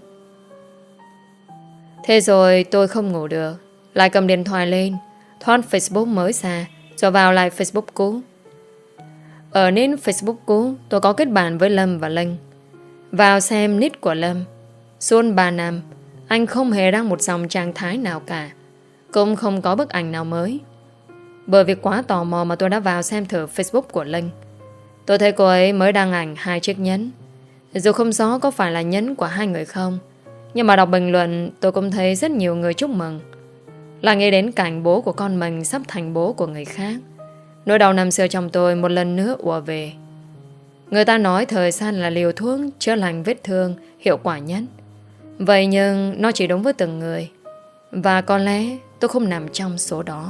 Thế rồi tôi không ngủ được, lại cầm điện thoại lên, thoát Facebook mới ra, rồi vào lại Facebook cũ. Ở nền Facebook cũ, tôi có kết bạn với Lâm và Linh. Vào xem nick của Lâm. Suốt ba năm, anh không hề đăng một dòng trạng thái nào cả, cũng không có bức ảnh nào mới. Bởi vì quá tò mò mà tôi đã vào xem thử Facebook của Linh. Tôi thấy cô ấy mới đăng ảnh hai chiếc nhẫn. Dù không rõ có phải là nhẫn của hai người không, nhưng mà đọc bình luận tôi cũng thấy rất nhiều người chúc mừng. Là nghĩ đến cảnh bố của con mình sắp thành bố của người khác. Nỗi đau năm xưa trong tôi một lần nữa ùa về. Người ta nói thời gian là liều thuốc chữa lành vết thương hiệu quả nhất. Vậy nhưng nó chỉ đúng với từng người, và có lẽ tôi không nằm trong số đó.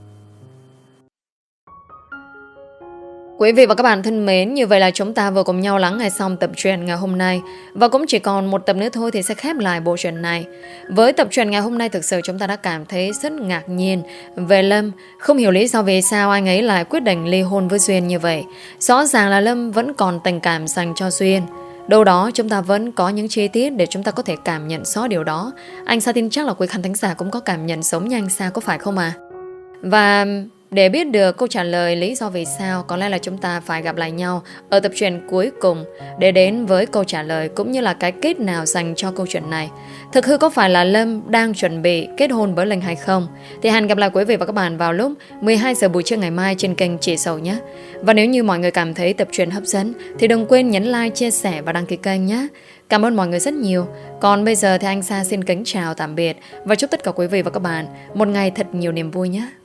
Quý vị và các bạn thân mến, như vậy là chúng ta vừa cùng nhau lắng nghe xong tập truyện ngày hôm nay. Và cũng chỉ còn một tập nữa thôi thì sẽ khép lại bộ truyện này. Với tập truyện ngày hôm nay, thực sự chúng ta đã cảm thấy rất ngạc nhiên về Lâm. Không hiểu lý do vì sao anh ấy lại quyết định ly hôn với Duyên như vậy. Rõ ràng là Lâm vẫn còn tình cảm dành cho Duyên. Đâu đó chúng ta vẫn có những chi tiết để chúng ta có thể cảm nhận rõ điều đó. Anh Sa tin chắc là quý khán thính giả cũng có cảm nhận giống như anh Sa, có phải không à? Và để biết được câu trả lời lý do vì sao, có lẽ là chúng ta phải gặp lại nhau ở tập truyện cuối cùng để đến với câu trả lời cũng như là cái kết nào dành cho câu chuyện này. Thực hư có phải là Lâm đang chuẩn bị kết hôn với Linh hay không? Thì hẹn gặp lại quý vị và các bạn vào lúc mười hai giờ buổi trưa ngày mai trên kênh Chị Sầu nhé. Và nếu như mọi người cảm thấy tập truyện hấp dẫn thì đừng quên nhấn like, chia sẻ và đăng ký kênh nhé. Cảm ơn mọi người rất nhiều. Còn bây giờ thì anh Sa xin kính chào tạm biệt và chúc tất cả quý vị và các bạn một ngày thật nhiều niềm vui nhé.